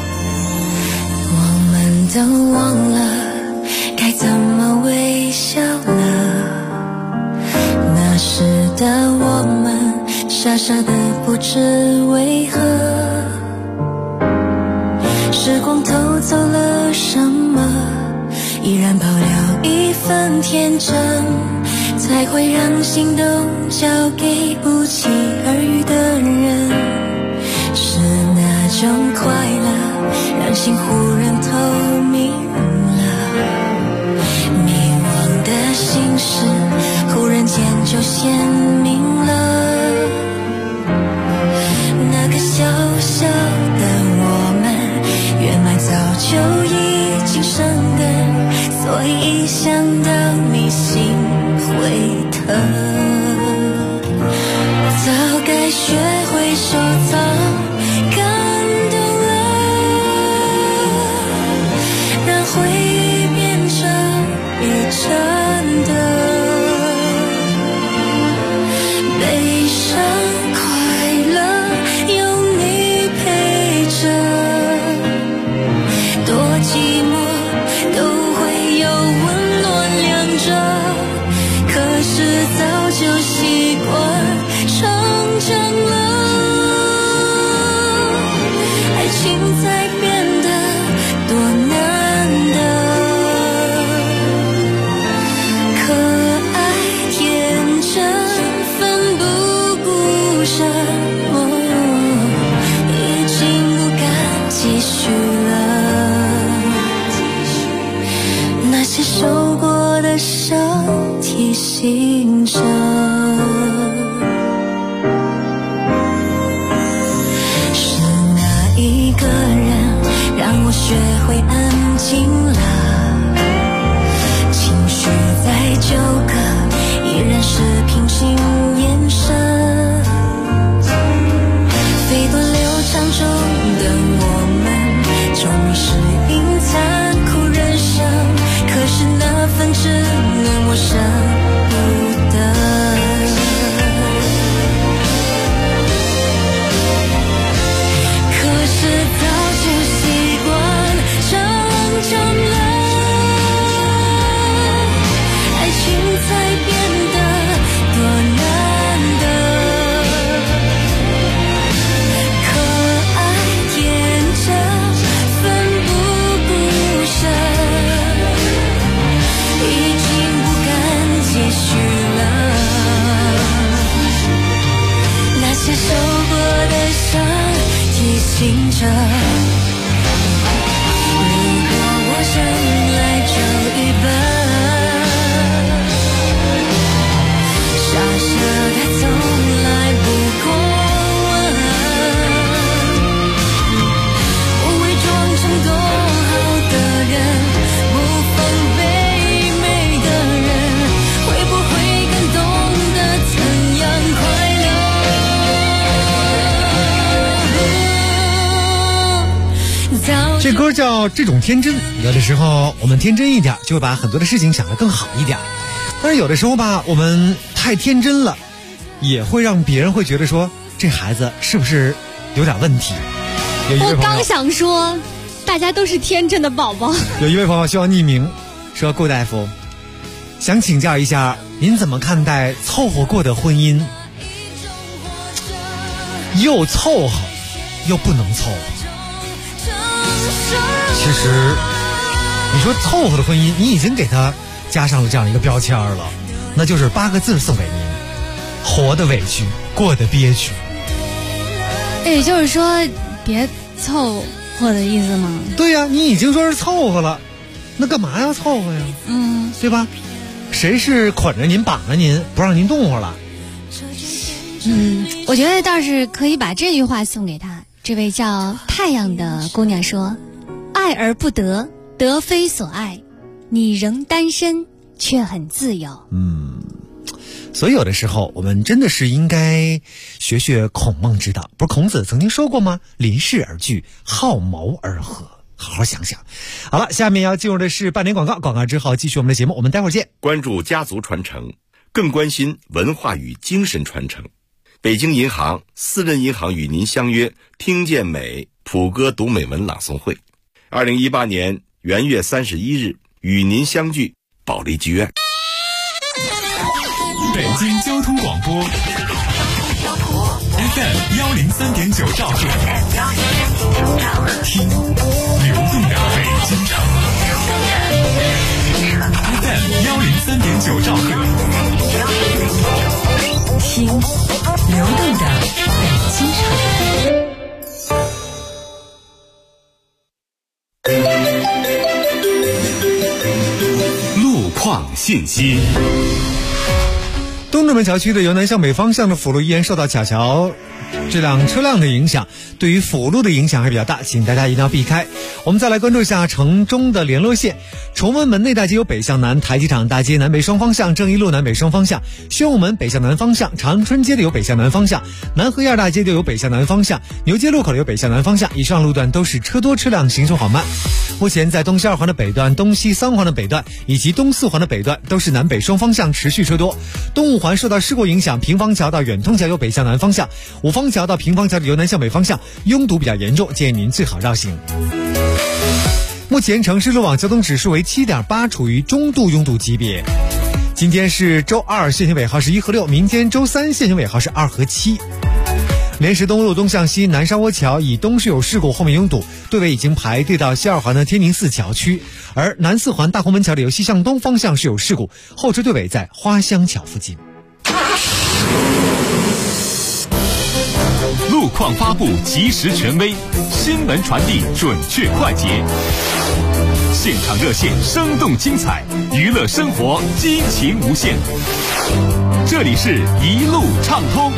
K: 我们都忘了该怎么微笑了，那时的我们傻傻的不知为何，时光偷走了什么，依然保留一份天真， 才会让心都交给不期而遇的人，是那种快乐让心忽然透明了，迷惘的心事忽然间就鲜明了。那个小小的我们，原来早就已经生根，所以一想到你心会疼。早该学会收藏感动了，让回忆变成一真的悲伤快乐，有你陪着，多寂寞都会有温暖亮着。可是早就习惯成真了，爱情才变得多难得。可爱天真奋不顾身，已经不敢继续了。那些受过的伤提醒着，是哪一个人让我学会安静了，情绪再纠葛依然是平行眼神，飞多流长中的我们终于适应残酷人生，可是那份稚嫩我舍不得。可是早就习惯成真了，爱情才变得多难得。可爱天真奋不顾身，已经不敢继续了。那些受过的伤提醒着，如果我生来就一本，傻傻的从来不过问，我伪装成多好的人，不防被美的人，会不会更懂得怎样快乐？
D: 这歌叫《这种天真》，有的时候我们天真一点，就会把很多的事情想得更好一点。但是有的时候吧，我们太天真了，也会让别人会觉得说，这孩子是不是有点问题？
I: 我刚想说，大家都是天真的宝宝。
D: 有一位朋友希望匿名，说顾大夫，想请教一下，您怎么看待凑合过的婚姻？又凑合，又不能凑合。其实你说凑合的婚姻，你已经给他加上了这样一个标签了，那就是8个字送给您：活的委屈，过的憋屈。
I: 也就是说别凑合的意思吗？
D: 对呀，你已经说是凑合了，那干嘛要凑合呀？对吧？谁是捆着您绑着您不让您动活了？
I: 我觉得倒是可以把这句话送给他。这位叫太阳的姑娘说，爱而不得，得非所爱，你仍单身却很自由。
D: 所以有的时候我们真的是应该学学孔孟之道，不是孔子曾经说过吗？临事而惧，好谋而合。好好想想。好了，下面要进入的是半点广告，广告之后继续我们的节目，我们待会儿见。
E: 关注家族传承，更关心文化与精神传承。北京银行私人银行与您相约听见美普歌读美文朗诵会，2018年元月31日与您相聚保利剧院。
B: 北京交通广播 FM 103.9兆赫，听流动的北京城。FM 103.9兆赫，
A: 心，流动的北京城。
B: 路况信息。
D: 东直门桥区的由南向北方向的辅路依然受到卡桥这辆车辆的影响，对于辅路的影响还比较大，请大家一定要避开。我们再来关注一下城中的联络线。崇文门内大街有北向南，台机场大街南北双方向，正义路南北双方向，宣武门北向南方向，长春街的有北向南方向，南河沿大街的有北向南方向，牛街路口的有北向南方向，以上路段都是车多车辆行驶缓慢。目前在东西二环的北段、东西三环的北段以及东四环的北段都是南北双方向持续车多。东五环受到事故影响，平房桥到远通桥有北向南方向，五方桥到平房桥的由南向北方向拥堵比较严重，建议您最好绕行。目前城市路网交通指数为 7.8， 处于中度拥堵级别。今天是周二，限行尾号是1和6，明天周三限行尾号是2和7。莲石东路东向西南沙窝桥以东是有事故，后面拥堵，队尾已经排队到西二环的天宁寺桥区，而南四环大红门桥的由西向东方向是有事故，后车队尾在花香桥附近。
B: 路况发布及时权威，新闻传递准确快捷，现场热线生动精彩，娱乐生活激情无限。这里是一路畅通。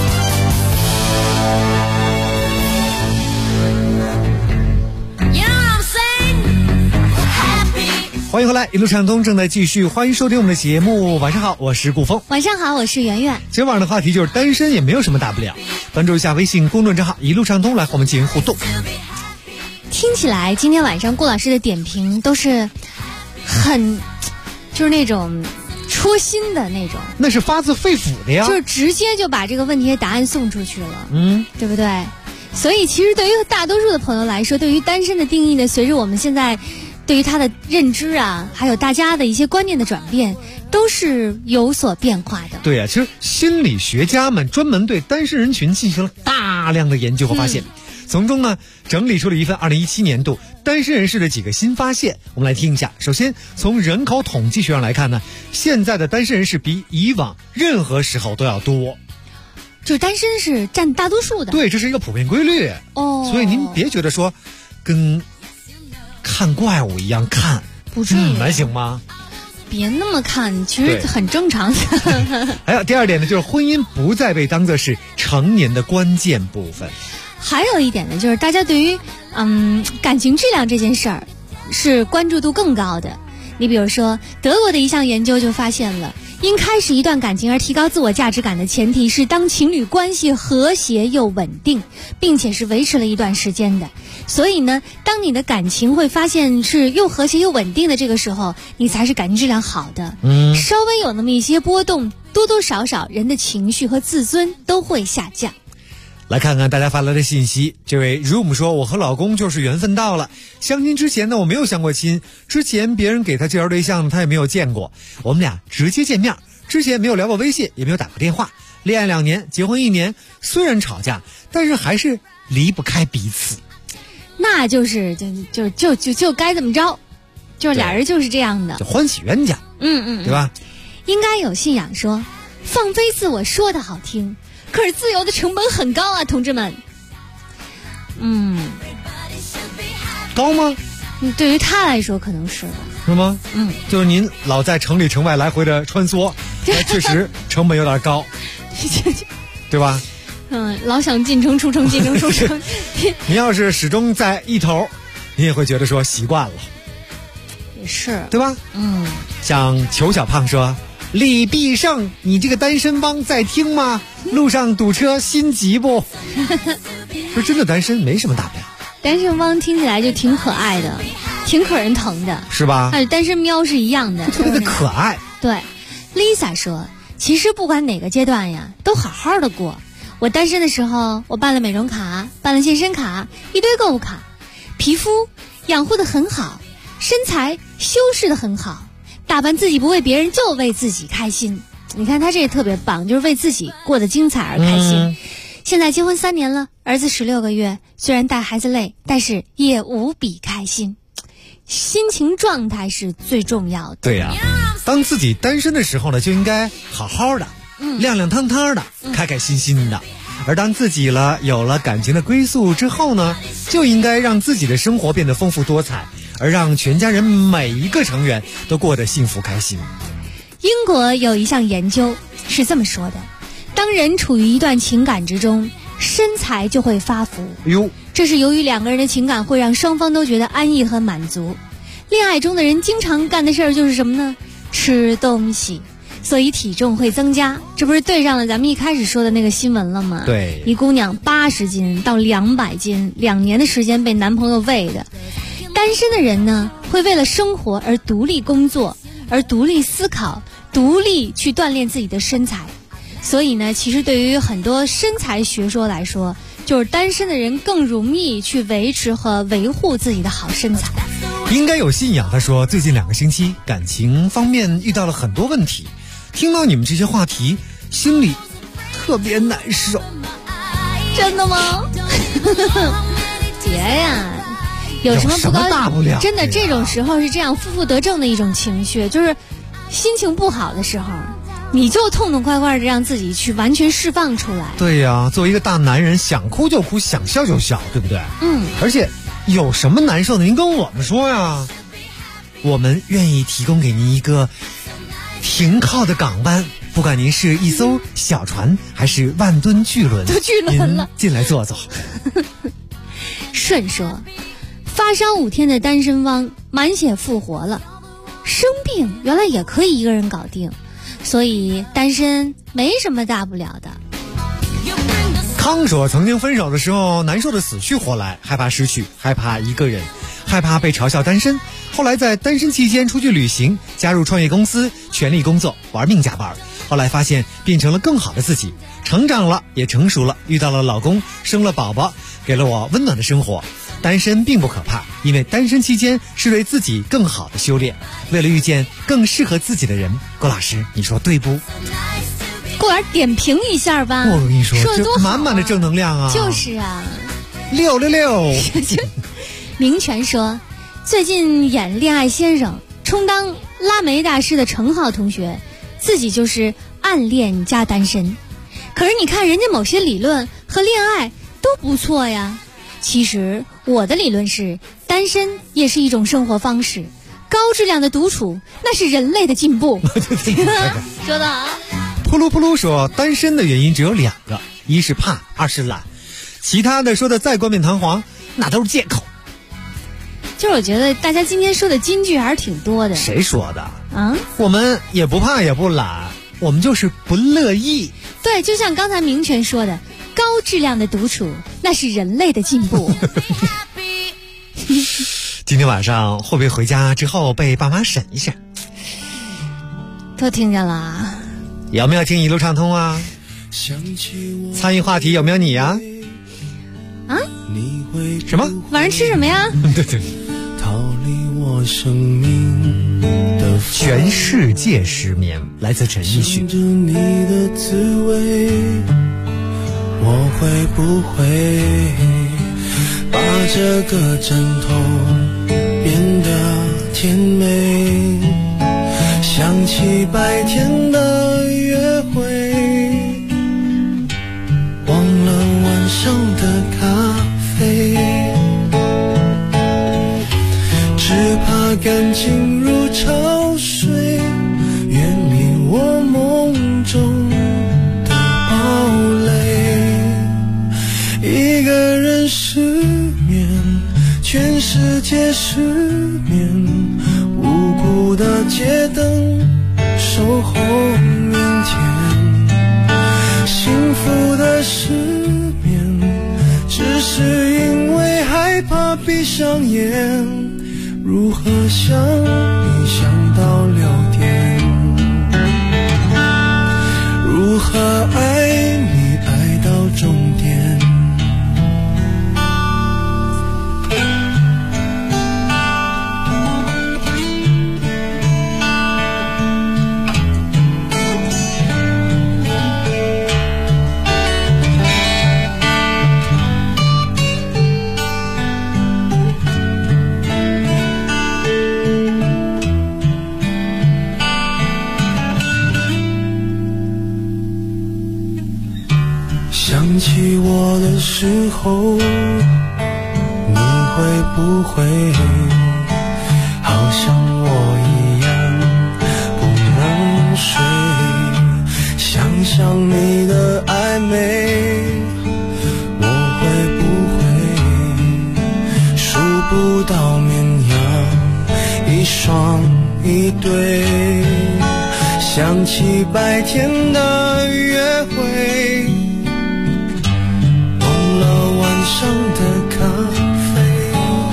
D: 欢迎回来，一路畅通正在继续，欢迎收听我们的节目。晚上好，我是顾峰。
I: 晚上好，我是圆圆。
D: 今晚的话题就是单身也没有什么大不了，关注一下微信公众账号一路畅通来和我们进行互动。
I: 听起来今天晚上顾老师的点评都是很就是那种戳心的那种，
D: 那是发自肺腑的呀，
I: 就是直接就把这个问题的答案送出去了，对不对？所以其实对于大多数的朋友来说，对于单身的定义呢，随着我们现在对于他的认知啊，还有大家的一些观念的转变，都是有所变化的。
D: 对啊，其实心理学家们专门对单身人群进行了大量的研究和发现，从中呢整理出了一份2017年度单身人士的几个新发现，我们来听一下。首先从人口统计学上来看呢，现在的单身人士比以往任何时候都要多，
I: 就是单身是占大多数的。
D: 对，这是一个普遍规律
I: 哦。
D: 所以您别觉得说跟看怪物一样看，
I: 不至于
D: 还行吗？
I: 别那么看，其实很正常的。
D: 还有第二点呢，就是婚姻不再被当作是成年的关键部分。
I: 还有一点呢，就是大家对于感情质量这件事儿是关注度更高的。你比如说，德国的一项研究就发现了，因开始一段感情而提高自我价值感的前提是当情侣关系和谐又稳定，并且是维持了一段时间的。所以呢，当你的感情会发现是又和谐又稳定的这个时候，你才是感情质量好的。稍微有那么一些波动，多多少少人的情绪和自尊都会下降。
D: 来看看大家发来的信息。这位 Room 说，我和老公就是缘分到了，相亲之前呢我没有相过亲，之前别人给他介绍对象他也没有见过，我们俩直接见面，之前没有聊过微信，也没有打过电话，恋爱2年，结婚1年，虽然吵架，但是还是离不开彼此。
I: 那就是就该怎么着，就是俩人就是这样的，
D: 就欢喜冤家，对吧？
I: 应该有信仰说，放飞自我说的好听，可是自由的成本很高啊，同志们。
D: 高吗？
I: 对于他来说可能是的。
D: 是吗？就是您老在城里城外来回的穿梭，那确实成本有点高，对吧？
I: 老想进城出城，进城出城。
D: 您要是始终在一头，您也会觉得说习惯了，
I: 也是，
D: 对吧？像裘小胖说，李必胜，你这个单身汪在听吗？路上堵车心急不？不是真的单身没什么大不了。
I: 单身汪听起来就挺可爱的，挺可人疼的，
D: 是吧？
I: 单身喵是一样的，
D: 特别的可爱。
I: 对 ，Lisa 说，其实不管哪个阶段呀，都好好的过。我单身的时候，我办了美容卡，办了健身卡，一堆购物卡，皮肤养护得很好，身材修饰得很好，打扮自己不为别人，就为自己开心。你看他这也特别棒，就是为自己过得精彩而开心。现在结婚3年了，儿子16个月，虽然带孩子累，但是也无比开心。心情状态是最重要的。
D: 对呀，当自己单身的时候呢，就应该好好的， 亮亮堂堂的，开开心心的。而当自己有了感情的归宿之后呢，就应该让自己的生活变得丰富多彩，而让全家人每一个成员都过得幸福开心。
I: 英国有一项研究是这么说的：当人处于一段情感之中，身材就会发福。这是由于两个人的情感会让双方都觉得安逸和满足。恋爱中的人经常干的事儿就是什么呢？吃东西，所以体重会增加。这不是对上了咱们一开始说的那个新闻了吗？
D: 对，
I: 一姑娘80斤到200斤，2年的时间被男朋友喂的。单身的人呢，会为了生活而独立工作，而独立思考，独立去锻炼自己的身材。所以呢，其实对于很多身材学说来说，就是单身的人更容易去维持和维护自己的好身材。
D: 应该有信仰。他说最近2个星期感情方面遇到了很多问题，听到你们这些话题心里特别难受。
I: 真的吗？别呀，有什么不高
D: 大不了？
I: 真的，这种时候是这样，负负得正的一种情绪，就是心情不好的时候，你就痛痛快快的让自己去完全释放出来。
D: 对呀，作为一个大男人，想哭就哭，想笑就笑，对不对？而且有什么难受的您跟我们说呀，我们愿意提供给您一个停靠的港湾，不管您是一艘小船还是万吨巨轮，
I: 都巨轮了，
D: 您进来坐坐。
I: 顺说发烧5天的单身汪满血复活了，生病原来也可以一个人搞定，所以单身没什么大不了的。
D: 康说曾经分手的时候难受的死去活来，害怕失去，害怕一个人，害怕被嘲笑单身。后来在单身期间出去旅行，加入创业公司，全力工作，玩命加班。后来发现变成了更好的自己，成长了，也成熟了，遇到了老公，生了宝宝，给了我温暖的生活。单身并不可怕，因为单身期间是对自己更好的修炼，为了遇见更适合自己的人。郭老师，你说对不？
I: 过来点评一下吧。
D: 我跟你说，
I: 说得多好啊，
D: 这满满的正能量啊！
I: 就是啊
D: ，666。
I: 明权说，最近演恋爱先生，充当拉煤大师的程浩同学，自己就是暗恋加单身。可是你看人家某些理论和恋爱都不错呀。其实我的理论是，单身也是一种生活方式，高质量的独处那是人类的进步。说得好。
D: 扑噜扑噜说，单身的原因只有2个，一是怕，二是懒，其他的说的再冠冕堂皇，那都是借口。
I: 就是我觉得大家今天说的金句还是挺多的。
D: 谁说的啊？我们也不怕也不懒，我们就是不乐意。
I: 对，就像刚才明权说的，高质量的独处那是人类的进步。
D: 今天晚上会不会回家之后被爸妈审一审？
I: 都听见了啊。
D: 有没有听一路畅通啊？参与话题有没有你呀？
I: 啊？
D: 什么？
I: 晚上吃什么呀？
D: 对对。全世界失眠，来自陈奕迅。
L: 你的滋味，我会不会把这个枕头变得甜美？想起白天的约会，忘了晚上的咖啡，只怕感情如潮水，远离我梦中的堡垒。一个人失眠，全世界失眠，无辜的街灯守候明天，幸福的失眠，只是因为害怕闭上眼，如何想你想到6点，如何爱你爱到终点。 想起我的时候，你会不会好像我一样不能睡？想想你的暧昧，我会不会数不到绵羊一双一对？想起白天的约会，忘了晚上的咖啡，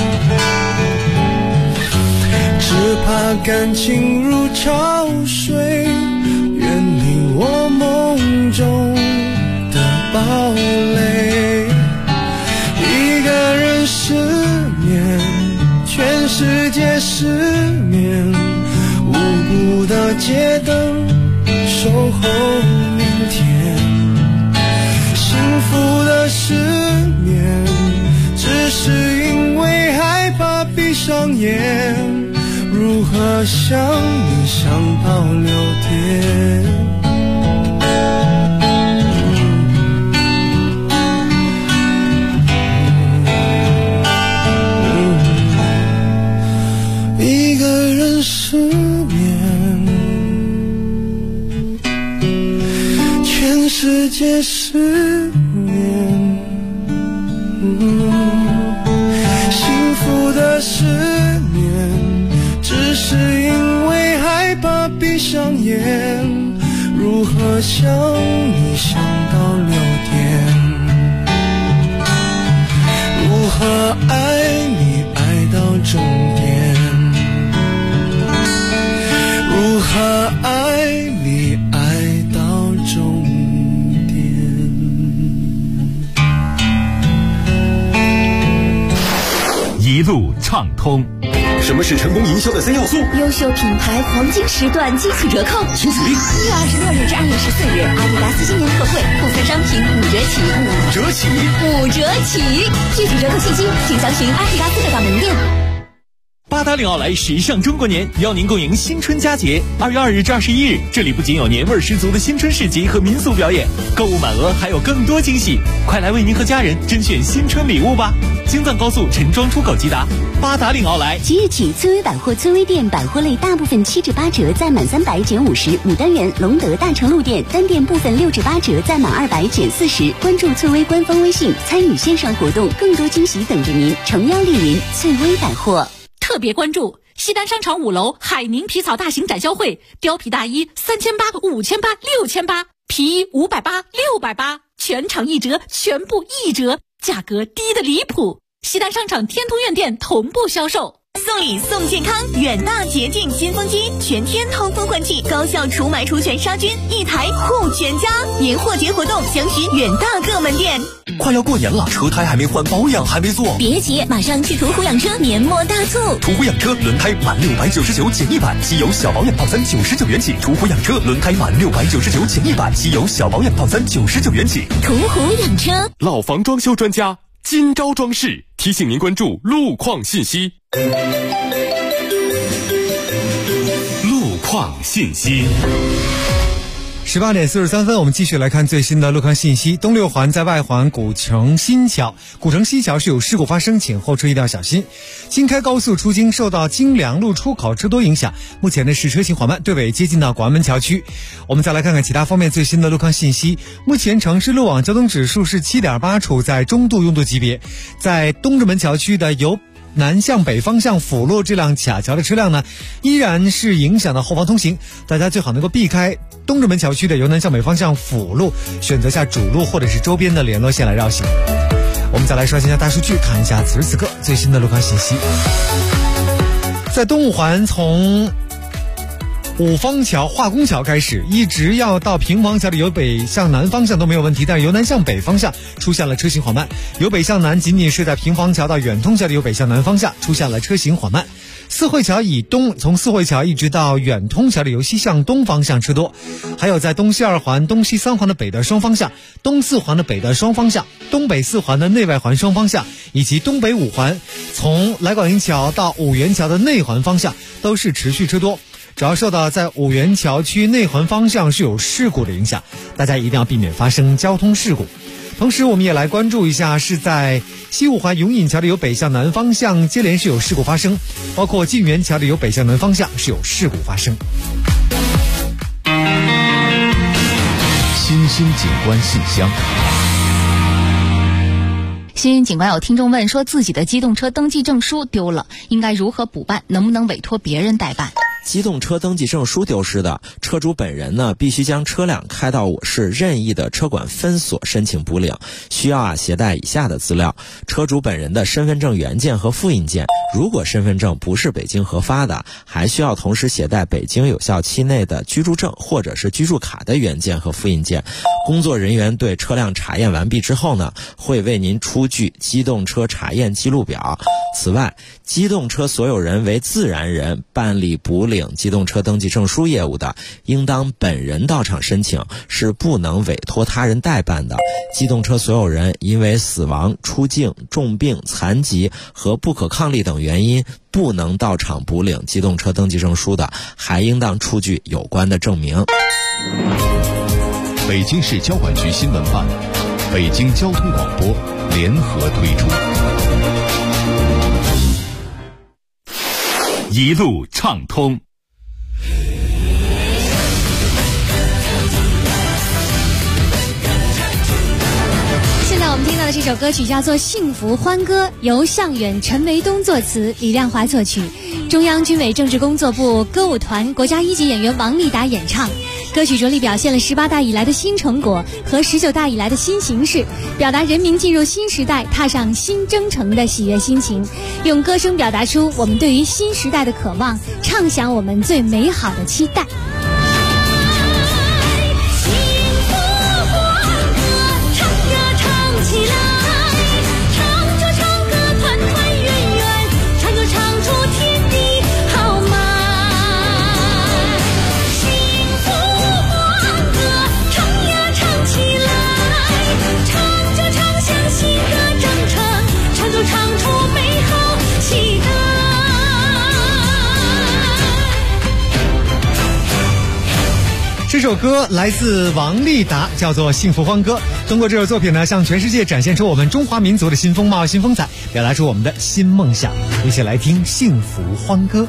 L: 只怕感情如潮水，远离我梦中的堡垒。一个人失眠，全世界失眠，无辜的街灯守候明天。幸福的失眠，只是因为害怕闭上眼，如何想你想到6点。一个人失眠，全世界失眠，幸福的失眠，只是因为害怕闭上眼，如何想你想到6点，如何爱你爱到终点，如何爱你爱到终点。
B: 一路畅通。
F: 什么是成功营销的3要素？
J: 优秀品牌黄金时段惊喜折扣，
F: 请指令。
J: 1月26日至2月14日，阿迪达斯新年特惠，部分商品5折起，5折起，5折起。具体折扣信息请详询阿迪达斯各大门店。
R: 八达岭奥莱时尚中国年邀您共迎新春佳节。2月2日至21日，这里不仅有年味十足的新春市集和民俗表演，购物满额还有更多惊喜，快来为您和家人甄选新春礼物吧！京藏高速陈庄出口即达，八达岭奥莱。
C: 即日起，翠微百货翠微店百货类大部分7至8折，再满300减50。牡丹园、隆德大成路店单店部分6至8折，再满200减40。关注翠微官方微信，参与线上活动，更多惊喜等着您。诚邀莅临翠微百货。
M: 特别关注西单商场5楼海宁皮草大型展销会，貂皮大衣3800、5800、6800，皮衣580、680，全场1折，全部1折，价格低的离谱。西单商场天通苑店同步销售。
Q: 送礼送健康，远大洁净金风机全天通风换气，高效除螨除醛杀菌，1台护全家。年货节活动详询远大各门店。
N: 快要过年了，车胎还没换，保养还没做，
J: 别急，马上去途虎养车年末大促。
N: 途虎养车轮胎满699减100，稀有小保养套餐99元起。途虎养车轮胎满699减100，稀有小保养套餐99元起。
J: 途虎养车，
F: 老房装修专家金招装饰提醒您关注路况信息。
B: 路况信息。
D: 18点43分，我们继续来看最新的路况信息。东六环在外环古城西桥是有事故发生，请后车一定要小心。京开高速出京受到京良路出口车多影响，目前的是车行缓慢，队尾接近到广安门桥区。我们再来看看其他方面最新的路况信息。目前城市路网交通指数是 7.8， 处在中度拥堵级别。在东直门桥区的由南向北方向辅路这辆卡桥的车辆呢，依然是影响到后方通行，大家最好能够避开东直门桥区的由南向北方向辅路，选择下主路或者是周边的联络线来绕行。我们再来刷新一下大数据，看一下此时此刻最新的路况信息。在东五环从五方桥化工桥开始，一直要到平房桥的由北向南方向都没有问题，但是由南向北方向出现了车行缓慢。由北向南仅仅是在平房桥到远通桥的由北向南方向出现了车行缓慢。四惠桥以东，从四惠桥一直到远通桥的由西向东方向车多。还有在东西二环、东西三环的北的双方向，东四环的北的双方向，东北四环的内外环双方向，以及东北五环从来广营桥到五元桥的内环方向都是持续车多。主要受到在五元桥区内环方向是有事故的影响，大家一定要避免发生交通事故。 同时我们也来关注一下，是在西五环永隐桥的有北向南方向接连是有事故发生，包括晋源桥的有北向南方向是有事故发生。
B: 新兴景观信箱。
P: 新警官有听众问说，自己的机动车登记证书丢了，应该如何补办？能不能委托别人代办？
V: 机动车登记证书丢失的，车主本人呢必须将车辆开到我市任意的车管分所申请补领，需要携带以下的资料：车主本人的身份证原件和复印件，如果身份证不是北京核发的，还需要同时携带北京有效期内的居住证或者是居住卡的原件和复印件。工作人员对车辆查验完毕之后呢，会为您出具机动车查验记录表。此外，机动车所有人为自然人办理补领机动车登记证书业务的，应当本人到场申请，是不能委托他人代办的。机动车所有人因为死亡、出境、重病、残疾和不可抗力等原因不能到场补领机动车登记证书的，还应当出具有关的证明。
B: 北京市交管局新闻办、北京交通广播联合推出。一路畅通。
I: 现在我们听到的这首歌曲叫做《幸福欢歌》，由向远、陈维东作词，李亮华作曲，中央军委政治工作部歌舞团国家一级演员王丽达演唱。歌曲着力表现了18大以来的新成果和19大以来的新形势，表达人民进入新时代、踏上新征程的喜悦心情，用歌声表达出我们对于新时代的渴望，畅想我们最美好的期待。
D: 这首歌来自王丽达，叫做《幸福欢歌》。通过这首作品呢，向全世界展现出我们中华民族的新风貌、新风采，表达出我们的新梦想。一起来听《幸福欢歌》。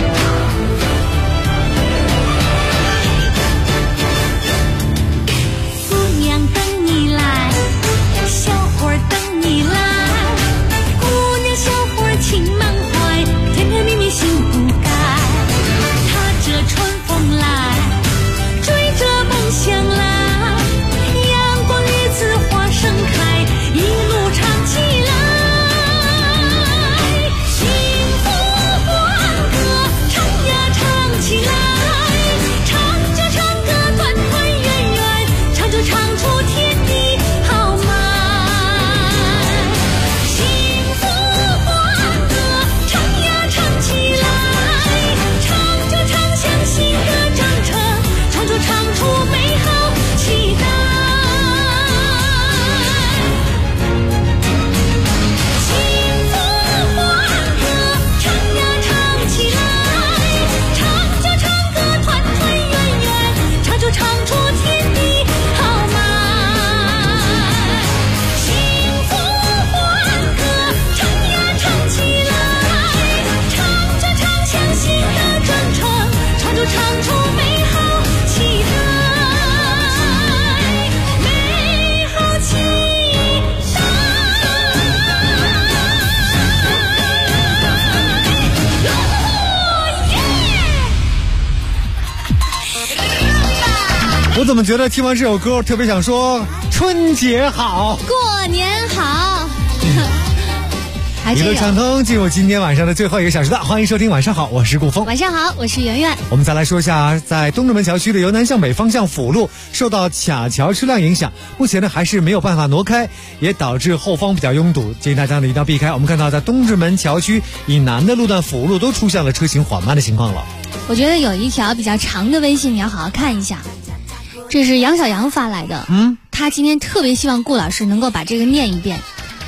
D: 我怎么觉得听完这首歌特别想说春节好，
I: 过年好。
D: 一路畅通，进入今天晚上的最后一个小时的，欢迎收听晚上好，我是顾峰。
I: 晚上好，我是圆圆。
D: 我们再来说一下，在东直门桥区的由南向北方向辅路受到卡桥车辆影响，目前呢还是没有办法挪开，也导致后方比较拥堵，建议大家呢一定要避开。我们看到在东直门桥区以南的路段辅路都出现了车行缓慢的情况了。
I: 我觉得有一条比较长的微信你要好好看一下，这是杨小杨发来的，他今天特别希望顾老师能够把这个念一遍。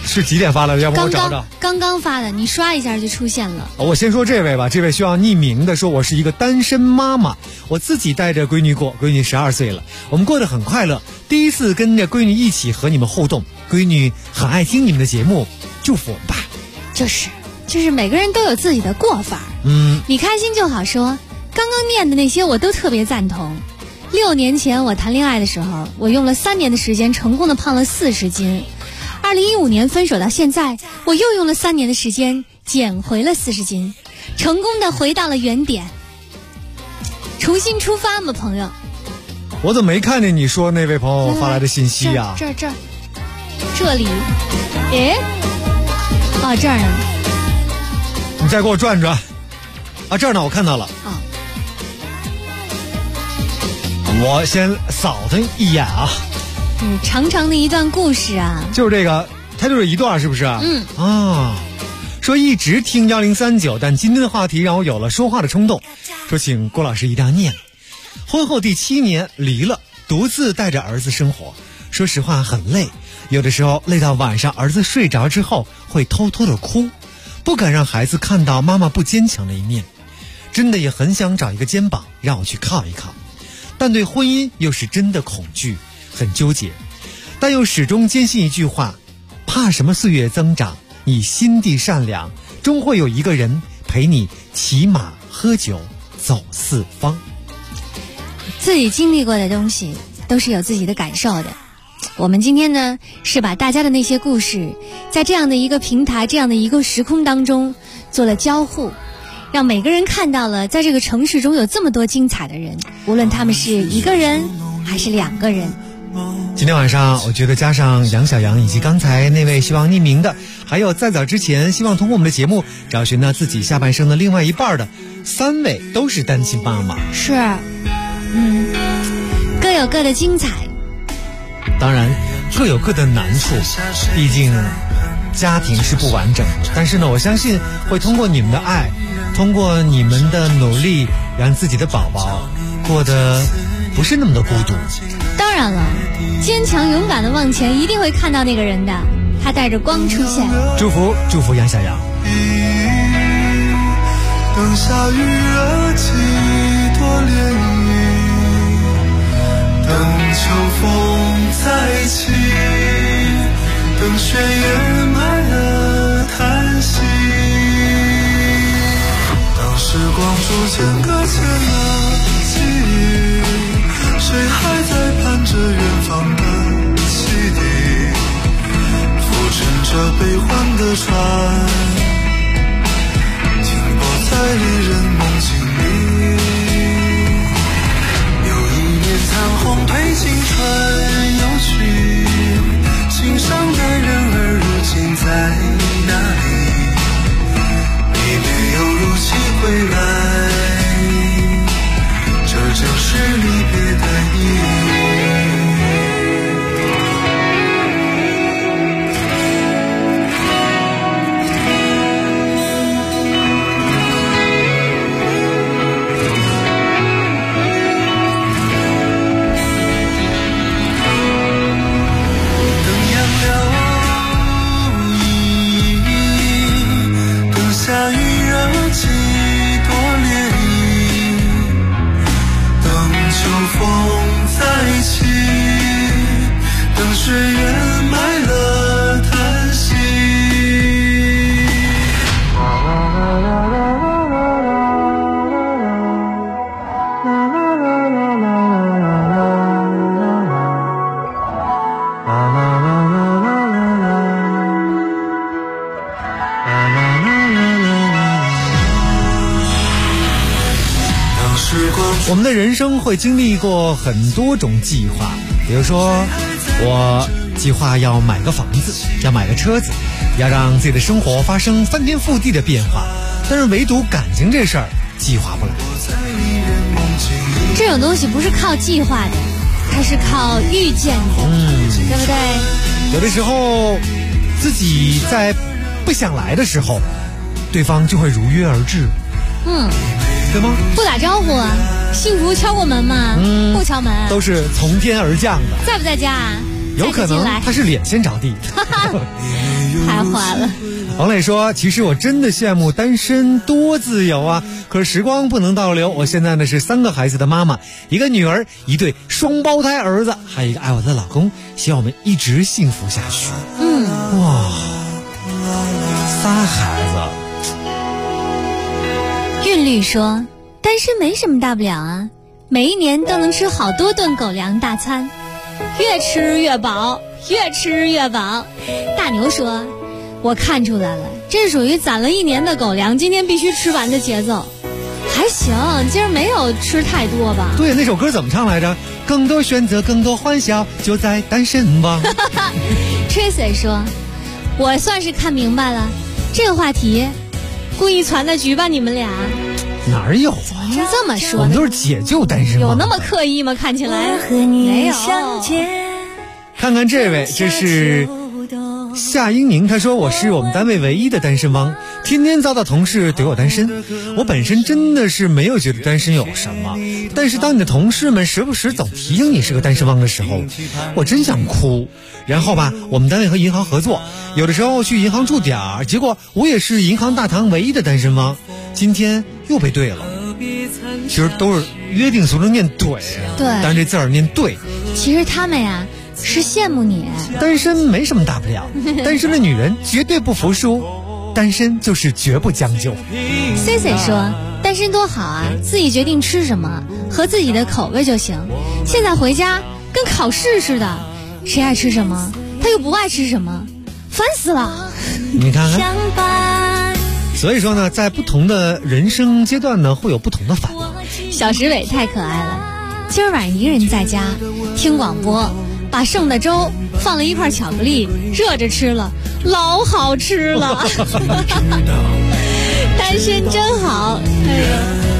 D: 是几点发来的？要不我找找。
I: 刚刚发的，你刷一下就出现了。
D: 我先说这位吧，这位需要匿名的说，我是一个单身妈妈，我自己带着闺女过，闺女12岁了，我们过得很快乐。第一次跟着闺女一起和你们互动，闺女很爱听你们的节目，祝福我们吧。
I: 就是每个人都有自己的过法。你开心就好说。刚刚念的那些我都特别赞同。6年前我谈恋爱的时候，我用了3年的时间成功的胖了40斤。2015年分手到现在，我又用了3年的时间减回了40斤，成功的回到了原点。重新出发嘛，朋友。
D: 我怎么没看见你说那位朋友发来的信息呀？
I: 这里，这儿呢。
D: 你再给我转转。这儿呢，我看到了。我先扫他一眼啊。
I: 长长的一段故事啊。
D: 就是这个，它就是一段，是不是？说一直听1039，但今天的话题让我有了说话的冲动。说请郭老师一定要念。婚后第7年离了，独自带着儿子生活。说实话很累，有的时候累到晚上儿子睡着之后会偷偷的哭，不敢让孩子看到妈妈不坚强的一面。真的也很想找一个肩膀让我去靠一靠，但对婚姻又是真的恐惧，很纠结，但又始终坚信一句话：怕什么岁月增长，你心地善良，终会有一个人陪你骑马喝酒走四方。
I: 自己经历过的东西都是有自己的感受的。我们今天呢，是把大家的那些故事在这样的一个平台，这样的一个时空当中做了交互，让每个人看到了在这个城市中有这么多精彩的人，无论他们是一个人还是2个人。
D: 今天晚上我觉得加上杨小杨以及刚才那位希望匿名的，还有在早之前希望通过我们的节目找寻到自己下半生的另外一半的3位都是单亲妈妈。
I: 是，各有各的精彩，
D: 当然各有各的难处，毕竟家庭是不完整的。但是呢，我相信会通过你们的爱，通过你们的努力，让自己的宝宝过得不是那么的孤独。
I: 当然了，坚强勇敢的往前，一定会看到那个人的，他带着光出现。
D: 祝福杨小杨。
L: 等下雨惹几多涟漪，等秋风再起，等雪掩埋了叹息，当时光逐渐搁浅了记忆，谁还在盼着远方的汽笛，浮沉着悲欢的船，停泊在离人梦境里。有一年残红褪青春又去，心上的人儿如今在哪里？你没有如期归来，这就是离别的意义。下雨惹几多涟漪，等秋风再起，等雪掩埋了叹息。
D: 我们的人生会经历过很多种计划，比如说我计划要买个房子，要买个车子，要让自己的生活发生翻天覆地的变化，但是唯独感情这事儿计划不来。
I: 这种东西不是靠计划的，它是靠遇见的，对不对？
D: 有的时候自己在不想来的时候，对方就会如约而至，对吗？
I: 不打招呼啊，幸福敲过门吗？不敲门，
D: 都是从天而降的。
I: 在不在家啊？
D: 有可能他是脸先着地。
I: 太坏了。
D: 王磊说，其实我真的羡慕单身多自由啊，可是时光不能倒流，我现在呢是3个孩子的妈妈，一个女儿，1对双胞胎儿子，还有一个爱我的老公，希望我们一直幸福下去。哇，3孩
I: 子。韵律说，单身没什么大不了啊，每一年都能吃好多顿狗粮大餐，越吃越饱，越吃越饱。大牛说，我看出来了，这属于攒了1年的狗粮，今天必须吃完的节奏。还行，今儿没有吃太多吧？
D: 对，那首歌怎么唱来着？更多选择，更多欢笑，就在单身汪。
I: Tracy 说，我算是看明白了，这个话题故意传的局吧？你们俩
D: 哪有啊？
I: 是这么说的，
D: 我们都是解救单身汪。
I: 有那么刻意吗？看起来没有。
D: 看看这位，这是夏英宁，他说，我是我们单位唯一的单身汪，天天遭到同事怼我单身。我本身真的是没有觉得单身有什么，但是当你的同事们时不时总提醒你是个单身汪的时候，我真想哭。然后吧，我们单位和银行合作，有的时候去银行驻点儿，结果我也是银行大堂唯一的单身汪，今天又被怼了。其实都是约定俗成念怼，
I: 对，
D: 但是这字儿念对。
I: 其实他们呀是羡慕你，
D: 单身没什么大不了，单身的女人绝对不服输，单身就是绝不将就。
I: CC 说，单身多好啊，自己决定吃什么，合自己的口味就行。现在回家跟考试似的，谁爱吃什么，他又不爱吃什么，烦死了。
D: 你看看，所以说呢，在不同的人生阶段呢，会有不同的反应。
I: 小石伟太可爱了，今儿晚上一个人在家听广播，把剩的粥放了一块巧克力，热着吃了，老好吃了。单身真好，哎呀！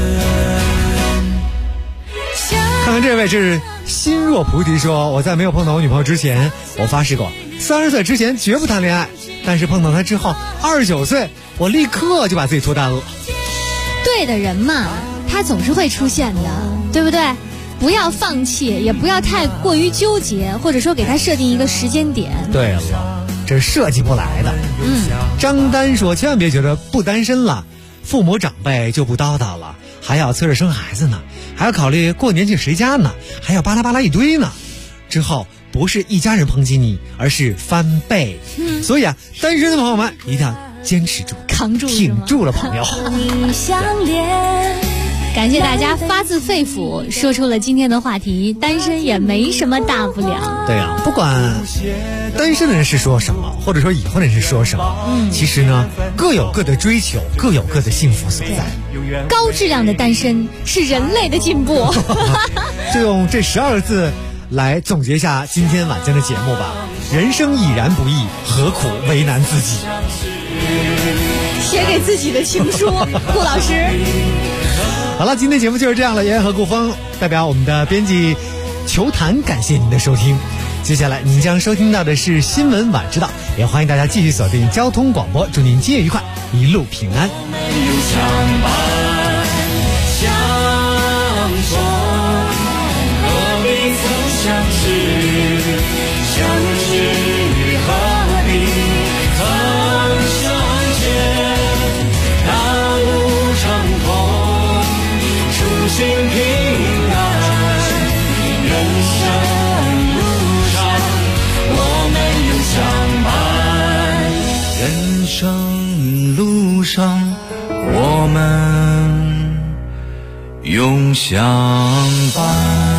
D: 看看这位，这是心若菩提说，我在没有碰到我女朋友之前，我发誓过30岁之前绝不谈恋爱，但是碰到她之后，29岁我立刻就把自己脱单了。
I: 对的人嘛，他总是会出现的，对不对？不要放弃，也不要太过于纠结，或者说给他设定一个时间点。
D: 对了，这是设计不来的。张丹说，千万别觉得不单身了，父母长辈就不叨叨了，还要催着生孩子呢，还要考虑过年去谁家呢，还要巴拉巴拉一堆呢。之后不是一家人抨击你，而是翻倍。所以啊，单身的朋友们一定要坚持住，
I: 扛住，
D: 挺住了，朋友。
I: 感谢大家发自肺腑说出了今天的话题，单身也没什么大不了。
D: 对啊，不管单身的人是说什么，或者说已婚人是说什么，其实呢，各有各的追求，各有各的幸福所在。
I: 高质量的单身是人类的进步。
D: 就用这12个字来总结一下今天晚间的节目吧。人生已然不易，何苦为难自己？
I: 写给自己的情书，顾老师。
D: 好了，今天节目就是这样了。妍和顾峰代表我们的编辑球坛，感谢您的收听。接下来您将收听到的是新闻晚知道，也欢迎大家继续锁定交通广播。祝您今夜愉快，一路平安。
L: 心平安，人生路上我们永相伴。人生路上我们永相伴。